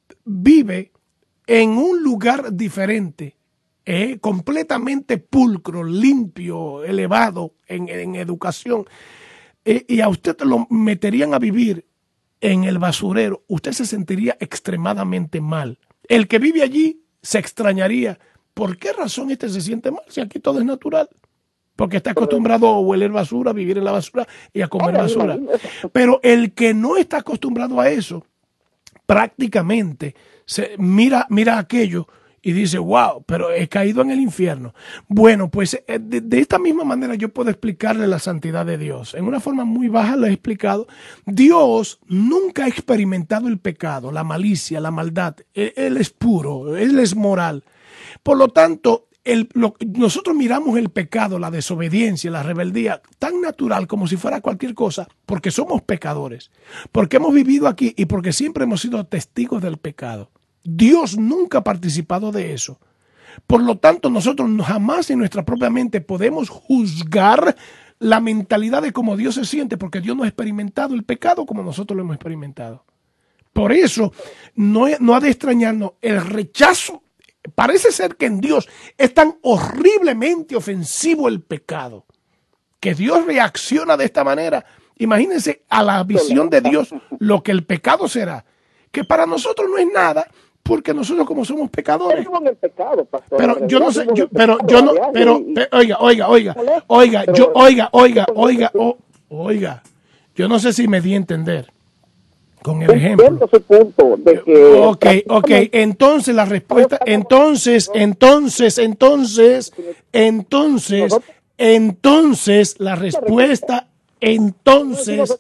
A: vive en un lugar diferente, eh, completamente pulcro, limpio, elevado en, en educación, eh, y a usted lo meterían a vivir en el basurero, usted se sentiría extremadamente mal. El que vive allí se extrañaría. ¿Por qué razón este se siente mal si aquí todo es natural? Porque está acostumbrado a hueler basura, a vivir en la basura y a comer
F: Ahora,
A: basura.
F: imagínese.
A: Pero el que no está acostumbrado a eso, prácticamente se mira, mira aquello y dice, wow, pero he caído en el infierno. Bueno, pues eh, de, de esta misma manera yo puedo explicarle la santidad de Dios. En una forma muy baja lo he explicado. Dios nunca ha experimentado el pecado, la malicia, la maldad. Él, él es puro, Él es moral. Por lo tanto, el, lo, nosotros miramos el pecado, la desobediencia, la rebeldía, tan natural como si fuera cualquier cosa, porque somos pecadores, porque hemos vivido aquí y porque siempre hemos sido testigos del pecado. Dios nunca ha participado de eso. Por lo tanto, nosotros jamás en nuestra propia mente podemos juzgar la mentalidad de cómo Dios se siente, porque Dios no ha experimentado el pecado como nosotros lo hemos experimentado. Por eso, no, no ha de extrañarnos el rechazo. Parece ser que en Dios es tan horriblemente ofensivo el pecado, que Dios reacciona de esta manera. Imagínense a la visión de Dios lo que el pecado será, que para nosotros no es nada, porque nosotros como somos pecadores.
F: Vivo en el pecado, pastor.
A: Pero yo no sé,
F: Vivo en
A: yo,
F: el
A: pero
F: pecado,
A: yo no,
F: ¿verdad?
A: pero,
F: Y-
A: pe- oiga, oiga, oiga, oiga, yo, oiga, oiga, oiga, o- oiga, yo no sé si me di a entender con el ejemplo.
F: Entiendo su punto de que...
A: Ok, ok, entonces la respuesta, entonces, entonces, entonces, entonces, entonces, la respuesta, entonces,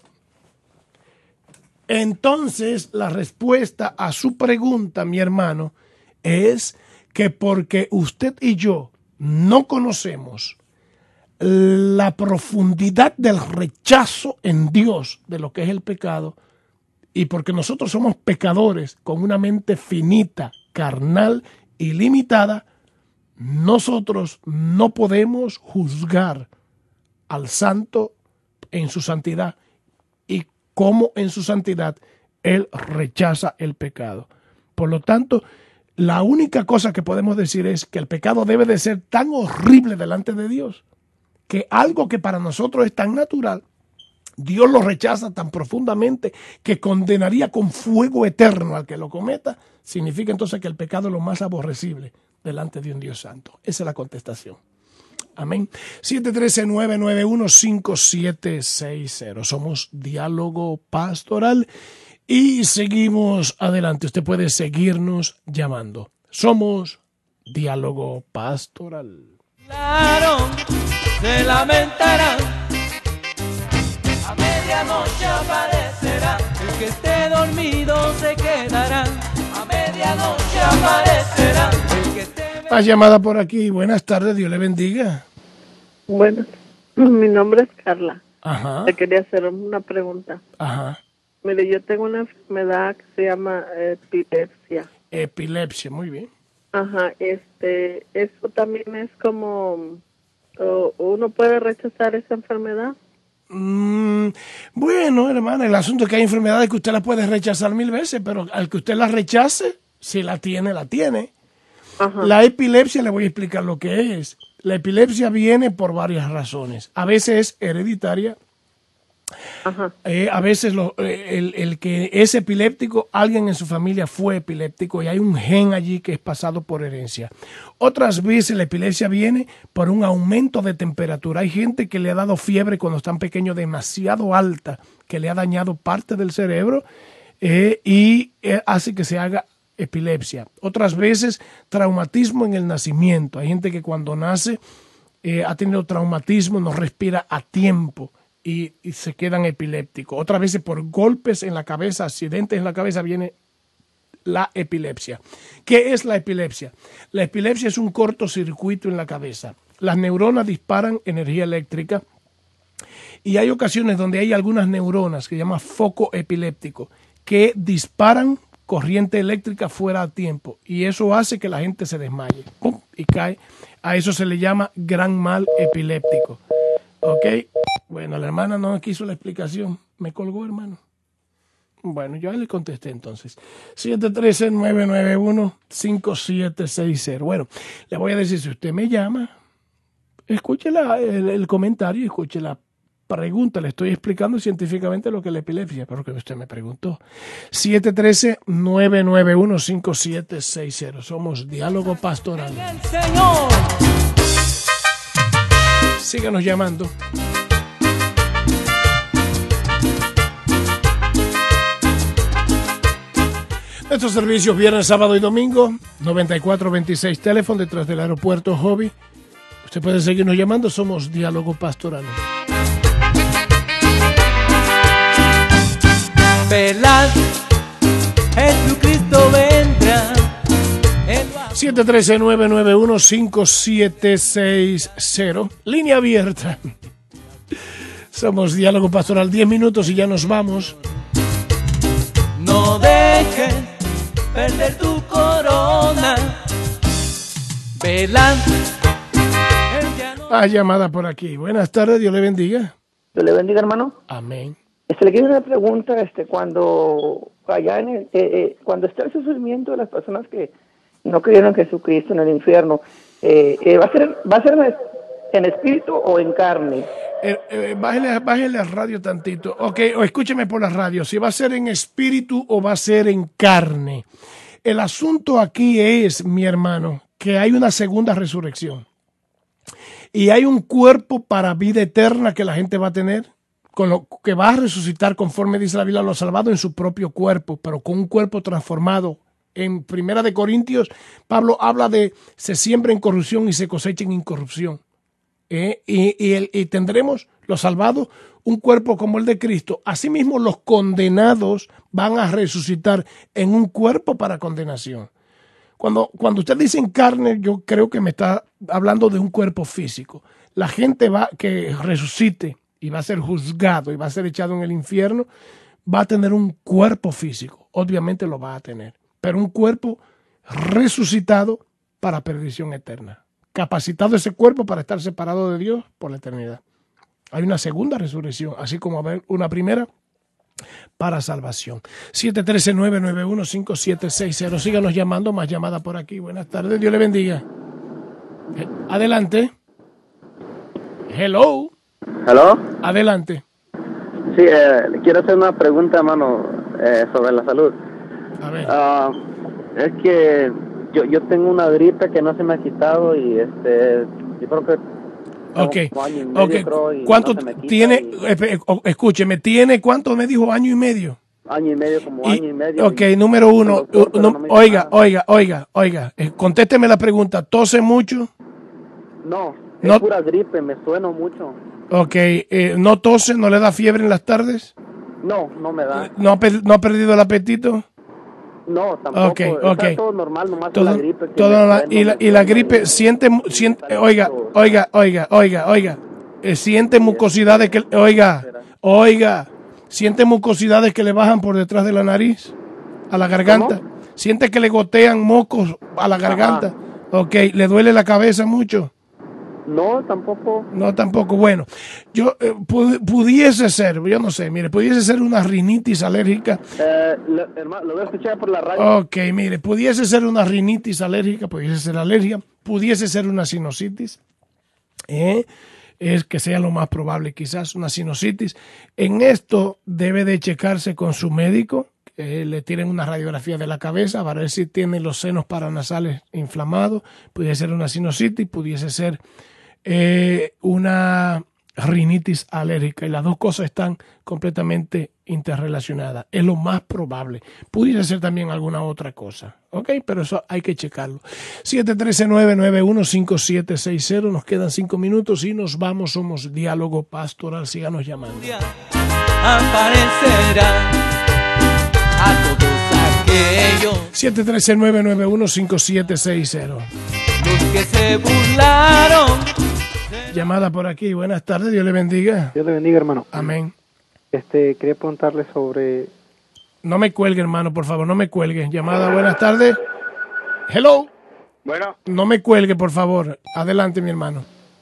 A: entonces, la respuesta a su pregunta, mi hermano, es que porque usted y yo no conocemos la profundidad del rechazo en Dios de lo que es el pecado, y porque nosotros somos pecadores con una mente finita, carnal y limitada, nosotros no podemos juzgar al santo en su santidad y cómo en su santidad él rechaza el pecado. Por lo tanto, la única cosa que podemos decir es que el pecado debe de ser tan horrible delante de Dios que algo que para nosotros es tan natural, Dios lo rechaza tan profundamente que condenaría con fuego eterno al que lo cometa. Significa entonces que el pecado es lo más aborrecible delante de un Dios santo. Esa es la contestación. Amén. siete uno tres, nueve nueve uno, cinco siete seis cero. Somos Diálogo Pastoral y seguimos adelante. Usted puede seguirnos llamando. Somos Diálogo Pastoral.
B: Claro, se lamentarán dormidos se quedarán, a medianoche aparecerán. El que esté...
A: Más llamada por aquí. Buenas tardes, Dios le bendiga.
G: Bueno, mi nombre es Carla.
A: Ajá.
G: Le quería hacer una pregunta.
A: Ajá.
G: Mire, yo tengo una enfermedad que se llama epilepsia.
A: Epilepsia, muy bien.
G: Ajá, este, eso también es como, o, uno puede rechazar esa enfermedad.
A: Mm, bueno, hermana, el asunto es que hay enfermedades que usted las puede rechazar mil veces, pero al que usted las rechace, si la tiene, la tiene.
G: Ajá.
A: La epilepsia, le voy a explicar lo que es. La epilepsia viene por varias razones. A veces es hereditaria.
G: Ajá.
A: Eh, a veces lo, eh, el, el que es epiléptico, alguien en su familia fue epiléptico y hay un gen allí que es pasado por herencia. Otras veces la epilepsia viene por un aumento de temperatura. Hay gente que le ha dado fiebre cuando están pequeños demasiado alta, que le ha dañado parte del cerebro eh, y eh, hace que se haga epilepsia. Otras veces traumatismo en el nacimiento. Hay gente que cuando nace eh, ha tenido traumatismo, no respira a tiempo. Y, y se quedan epilépticos. Otras veces por golpes en la cabeza, accidentes en la cabeza, viene la epilepsia. ¿Qué es la epilepsia? La epilepsia es un cortocircuito en la cabeza. Las neuronas disparan energía eléctrica y hay ocasiones donde hay algunas neuronas que se llama foco epiléptico que disparan corriente eléctrica fuera a tiempo y eso hace que la gente se desmaye. ¡Pum! Y cae. A eso se le llama gran mal epiléptico. ¿Ok? Bueno, la hermana no quiso la explicación. Me colgó, hermano. Bueno, yo le contesté entonces. siete uno tres, nueve nueve uno, cinco siete seis cero. Bueno, le voy a decir, si usted me llama, escuche la, el, el comentario y escuche la pregunta. Le estoy explicando científicamente lo que es la epilepsia, pero que usted me preguntó. siete uno tres, nueve nueve uno, cinco siete seis cero. Somos Diálogo Pastoral.
B: El Señor.
A: Síganos llamando. Nuestros servicios viernes, sábado y domingo, noventa y cuatro veintiséis teléfono detrás del aeropuerto Hobby. Usted puede seguirnos llamando, somos Diálogo Pastoral.
B: Velad, Jesucristo vendrá.
A: siete uno tres, nueve nueve uno, cinco siete seis cero. Línea abierta. Somos Diálogo Pastoral. diez minutos y ya nos vamos.
B: No dejes perder tu corona. Velad.
A: Ah, llamada por aquí. Buenas tardes, Dios le bendiga.
F: Dios le bendiga, hermano.
A: Amén.
F: Este, le quiero hacer una pregunta, este, cuando allá en el, eh, eh, cuando está el sufrimiento de las personas que no creyeron en Jesucristo en el infierno, eh, eh, ¿va a ser, va a ser en, en espíritu o en carne?
A: Eh, eh, bájele, bájele al radio tantito. Ok, o escúcheme por la radio. Si va a ser en espíritu o va a ser en carne. El asunto aquí es, mi hermano, que hay una segunda resurrección. Y hay un cuerpo para vida eterna que la gente va a tener, con lo que va a resucitar conforme dice la Biblia, lo salvado en su propio cuerpo, pero con un cuerpo transformado. En Primera de Corintios, Pablo habla de se siembra en corrupción y se cosecha en incorrupción. Eh, y, y, el, y tendremos los salvados un cuerpo como el de Cristo. Asimismo, los condenados van a resucitar en un cuerpo para condenación. Cuando, cuando usted dice en carne, yo creo que me está hablando de un cuerpo físico. La gente va que resucite y va a ser juzgado y va a ser echado en el infierno, va a tener un cuerpo físico. Obviamente lo va a tener, pero un cuerpo resucitado para perdición eterna. Capacitado ese cuerpo para estar separado de Dios por la eternidad. Hay una segunda resurrección, así como haber una primera para salvación. siete uno tres, nueve nueve uno, cinco siete seis cero. Síganos llamando, más llamada por aquí. Buenas tardes, Dios le bendiga. Adelante. Hello.
H: Hello.
A: Adelante.
H: Sí, eh, le quiero hacer una pregunta, hermano, eh, sobre la salud.
A: A ver.
H: Uh, es que yo yo tengo una gripe que no se me ha quitado y este yo creo que
A: okay.
H: como año y medio,
A: okay.
H: creo, y
A: ¿Cuánto
H: no se me quita
A: tiene?
H: Y...
A: Escúcheme, ¿tiene cuánto me dijo? Año y medio.
H: Año y medio, como
A: y,
H: año y medio.
A: Ok,
H: y,
A: número uno.
H: doctor,
A: no,
H: no
A: oiga,
H: nada.
A: oiga, oiga, oiga. Eh, contésteme la pregunta. ¿Tose mucho?
H: No, es
A: no,
H: pura gripe, me sueno mucho.
A: Ok, eh, ¿no tose, no le da fiebre en las tardes?
H: No, no me da.
A: ¿No ha, per- no ha perdido el apetito?
H: No, tampoco.
A: Ok,
H: Está
A: ok.
H: todo normal, nomás
A: Todo,
H: la gripe. Que
A: todo
H: me
A: la-
H: trae,
A: y,
H: no
A: la,
H: me-
A: y la gripe siente, mu- siente oiga, oiga, oiga, oiga, oiga, eh, siente mucosidades que, oiga, oiga, siente mucosidades que le bajan por detrás de la nariz, a la garganta. Siente que le gotean mocos a la garganta. Ajá. Ok, ¿le duele la cabeza mucho?
H: No, tampoco.
A: No, tampoco. Bueno, yo eh, pu- pudiese ser, yo no sé, mire, pudiese ser una rinitis alérgica.
H: Eh, lo, hermano, lo voy a escuchar por la radio.
A: Ok, mire, pudiese ser una rinitis alérgica, pudiese ser alergia, pudiese ser una sinusitis. ¿eh? Es que sea lo más probable, quizás una sinusitis. En esto debe de checarse con su médico, que le tienen una radiografía de la cabeza para ver si tiene los senos paranasales inflamados. Pudiese ser una sinusitis, pudiese ser eh, una rinitis alérgica, y las dos cosas están completamente interrelacionadas. Es lo más probable. Pudiese ser también alguna otra cosa, ¿ok? Pero eso hay que checarlo. siete uno tres, nueve nueve uno, cinco siete seis cero. Nos quedan cinco minutos y nos vamos. Somos Diálogo Pastoral. Síganos llamando.
B: Aparecerá a todos aquellos
A: siete uno tres, nueve nueve uno, cinco siete seis cero.
B: los que se burlaron.
A: Llamada por aquí. Buenas tardes. Dios le bendiga.
I: Dios le bendiga, hermano.
A: Amén.
I: Este, quería preguntarle sobre...
A: No me cuelgue, hermano, por favor, no me cuelgue. Llamada, buenas tardes. Hello.
J: Bueno.
A: No me cuelgue, por favor. Adelante, mi hermano.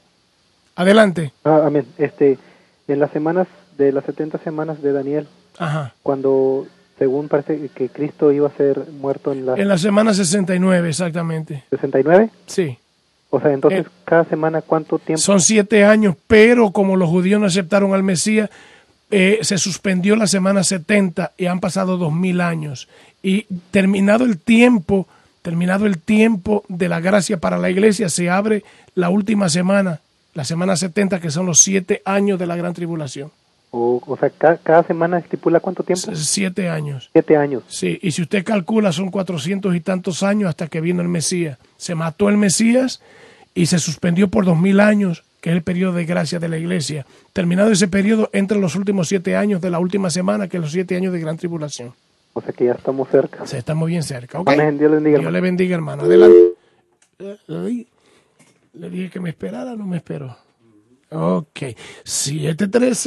A: Adelante.
I: Ah, amén. Este, en las semanas, de las setenta semanas de Daniel,
A: Ajá.
I: cuando, según parece que Cristo iba a ser muerto en la...
A: En la semana sesenta y nueve, exactamente.
I: ¿sesenta y nueve?
A: Sí.
I: O sea, entonces,
A: Eh,
I: cada semana, ¿cuánto tiempo?
A: Son siete años, pero como los judíos no aceptaron al Mesías, eh, se suspendió la semana setenta y han pasado dos mil años. Y terminado el tiempo, terminado el tiempo de la gracia para la iglesia, se abre la última semana, la semana setenta, que son los siete años de la gran tribulación.
I: O, o sea, ca- cada semana estipula ¿cuánto tiempo?
A: S- Siete años.
I: Siete años.
A: Sí, y si usted calcula, son cuatrocientos y tantos años hasta que vino el Mesías. Se mató el Mesías y se suspendió por dos mil años, que es el periodo de gracia de la iglesia. Terminado ese periodo, entran los últimos siete años de la última semana, que es los siete años de gran tribulación.
I: O sea que ya estamos cerca.
A: Se estamos bien cerca, ¿ok?
I: Amén. Dios le bendiga,
A: Dios
I: hermano.
A: le bendiga, hermano. Adelante. Eh, Le, di- le dije que me esperara, no me esperó. Ok. siete uno tres,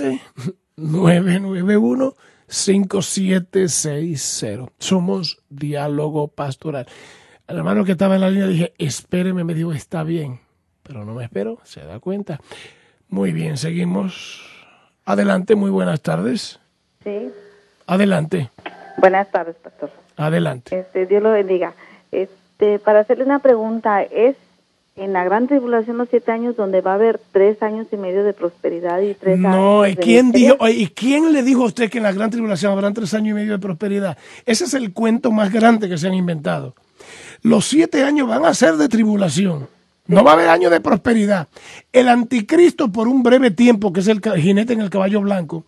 A: nueve nueve uno, cinco siete seis cero. Somos Diálogo Pastoral. Al hermano que estaba en la línea dije, espéreme, me dijo, está bien. Pero no me esperó, se da cuenta. Muy bien, seguimos. Adelante, muy buenas tardes.
K: Sí,
A: Adelante,
K: buenas tardes, pastor.
A: adelante.
K: Este, Dios lo bendiga. Este, para hacerle una pregunta, ¿es en la gran tribulación los siete años donde va a haber tres años y medio de prosperidad y tres
A: No,
K: años
A: ¿y
K: de
A: quién
K: miseria?
A: dijo, ¿y quién le dijo a usted que en la gran tribulación habrán tres años y medio de prosperidad? Ese es el cuento más grande que se han inventado. Los siete años van a ser de tribulación. No va a haber años de prosperidad. El anticristo, por un breve tiempo, que es el ca- jinete en el caballo blanco,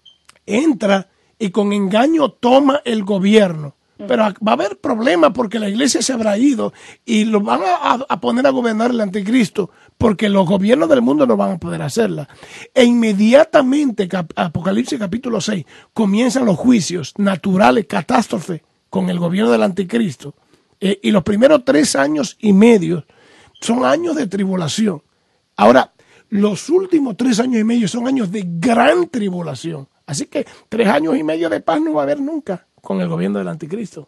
A: entra y con engaño toma el gobierno. Pero va a haber problemas porque la iglesia se habrá ido y lo van a, a- a poner a gobernar el anticristo porque los gobiernos del mundo no van a poder hacerla. E inmediatamente, cap- Apocalipsis capítulo seis, comienzan los juicios naturales, catástrofe con el gobierno del anticristo. Eh, y los primeros tres años y medio son años de tribulación. Ahora, los últimos tres años y medio son años de gran tribulación. Así que tres años y medio de paz no va a haber nunca con el gobierno del anticristo.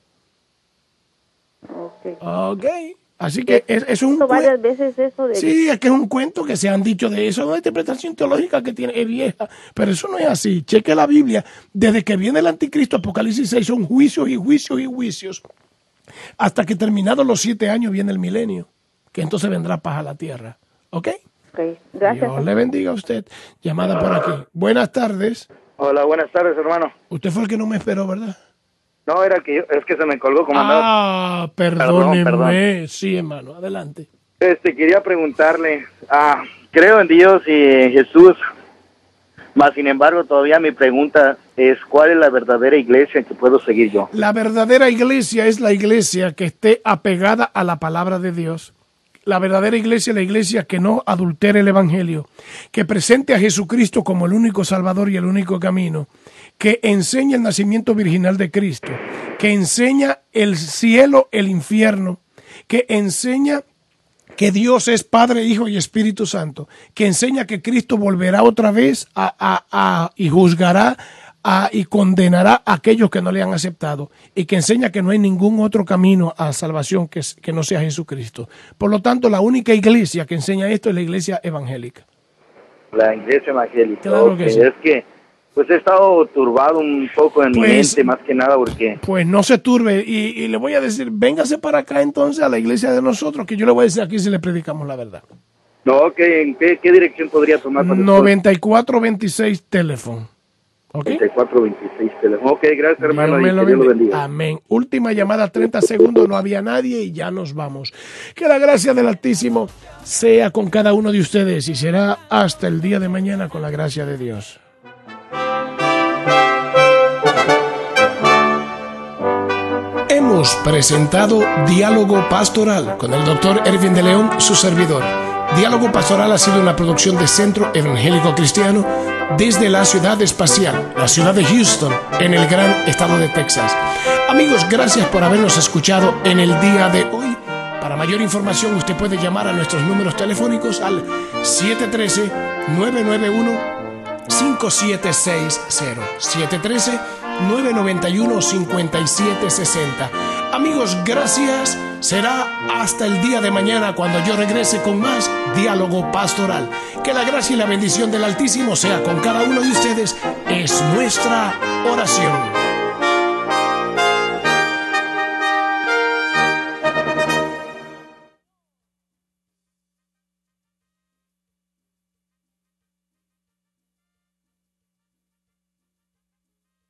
K: Okay.
A: Ok. Así que es, es un
K: varias veces eso de
A: Sí, es que es un cuento que se han dicho de eso, una interpretación teológica que tiene, es vieja, pero eso no es así. Cheque la Biblia, desde que viene el anticristo, Apocalipsis seis, son juicios y juicios y juicios, hasta que terminados los siete años viene el milenio, que entonces vendrá paz a la tierra. ¿Ok?
K: Okay. Gracias.
A: Dios le bendiga a usted. Llamada por aquí. Buenas tardes.
J: Hola, buenas tardes, hermano.
A: Usted fue el que no me esperó, ¿verdad?
J: No, era que yo, es que se me colgó como andaba.
A: Ah, perdóneme. Perdón, sí, hermano, adelante.
J: Este, quería preguntarle, ah, creo en Dios y en Jesús, mas sin embargo todavía mi pregunta es, ¿cuál es la verdadera iglesia que puedo seguir yo?
A: La verdadera iglesia es la iglesia que esté apegada a la palabra de Dios, La verdadera iglesia es la iglesia que no adultere el evangelio, que presente a Jesucristo como el único Salvador y el único camino, que enseña el nacimiento virginal de Cristo, que enseña el cielo, el infierno, que enseña que Dios es Padre, Hijo y Espíritu Santo, que enseña que Cristo volverá otra vez a, a, a, y juzgará a, y condenará a aquellos que no le han aceptado, y que enseña que no hay ningún otro camino a salvación que, que no sea Jesucristo. Por lo tanto, la única iglesia que enseña esto es la iglesia evangélica.
J: La iglesia evangélica.
A: Claro
J: okay.
A: que sí.
J: Es que pues he estado turbado un poco en
A: Pues,
J: mi mente, más que nada porque...
A: Pues no se turbe, y, y le voy a decir, véngase para acá entonces a la iglesia de nosotros, que yo le voy a decir aquí si le predicamos la verdad.
J: No, ok, ¿en qué, qué dirección podría tomar?
A: noventa y cuatro veintiséis teléfono. ¿Ok?
J: noventa y cuatro veintiséis teléfono. Ok, gracias hermano,
A: Dios
J: y
A: me
J: que Dios lo
A: bendiga.
J: bendiga.
A: Amén. Última llamada, treinta segundos, no había nadie y ya nos vamos. Que la gracia del Altísimo sea con cada uno de ustedes y será hasta el día de mañana con la gracia de Dios. Hemos presentado Diálogo Pastoral con el doctor Ervin de León, su servidor. Diálogo Pastoral ha sido una producción de Centro Evangélico Cristiano desde la ciudad espacial, la ciudad de Houston, en el gran estado de Texas. Amigos, gracias por habernos escuchado en el día de hoy. Para mayor información, usted puede llamar a nuestros números telefónicos al siete uno tres, nueve nueve uno, cinco siete seis cero, siete uno tres, nueve nueve uno, cinco siete seis cero. Amigos, gracias. Será hasta el día de mañana cuando yo regrese con más Diálogo Pastoral. Que la gracia y la bendición del Altísimo sea con cada uno de ustedes. Es nuestra oración.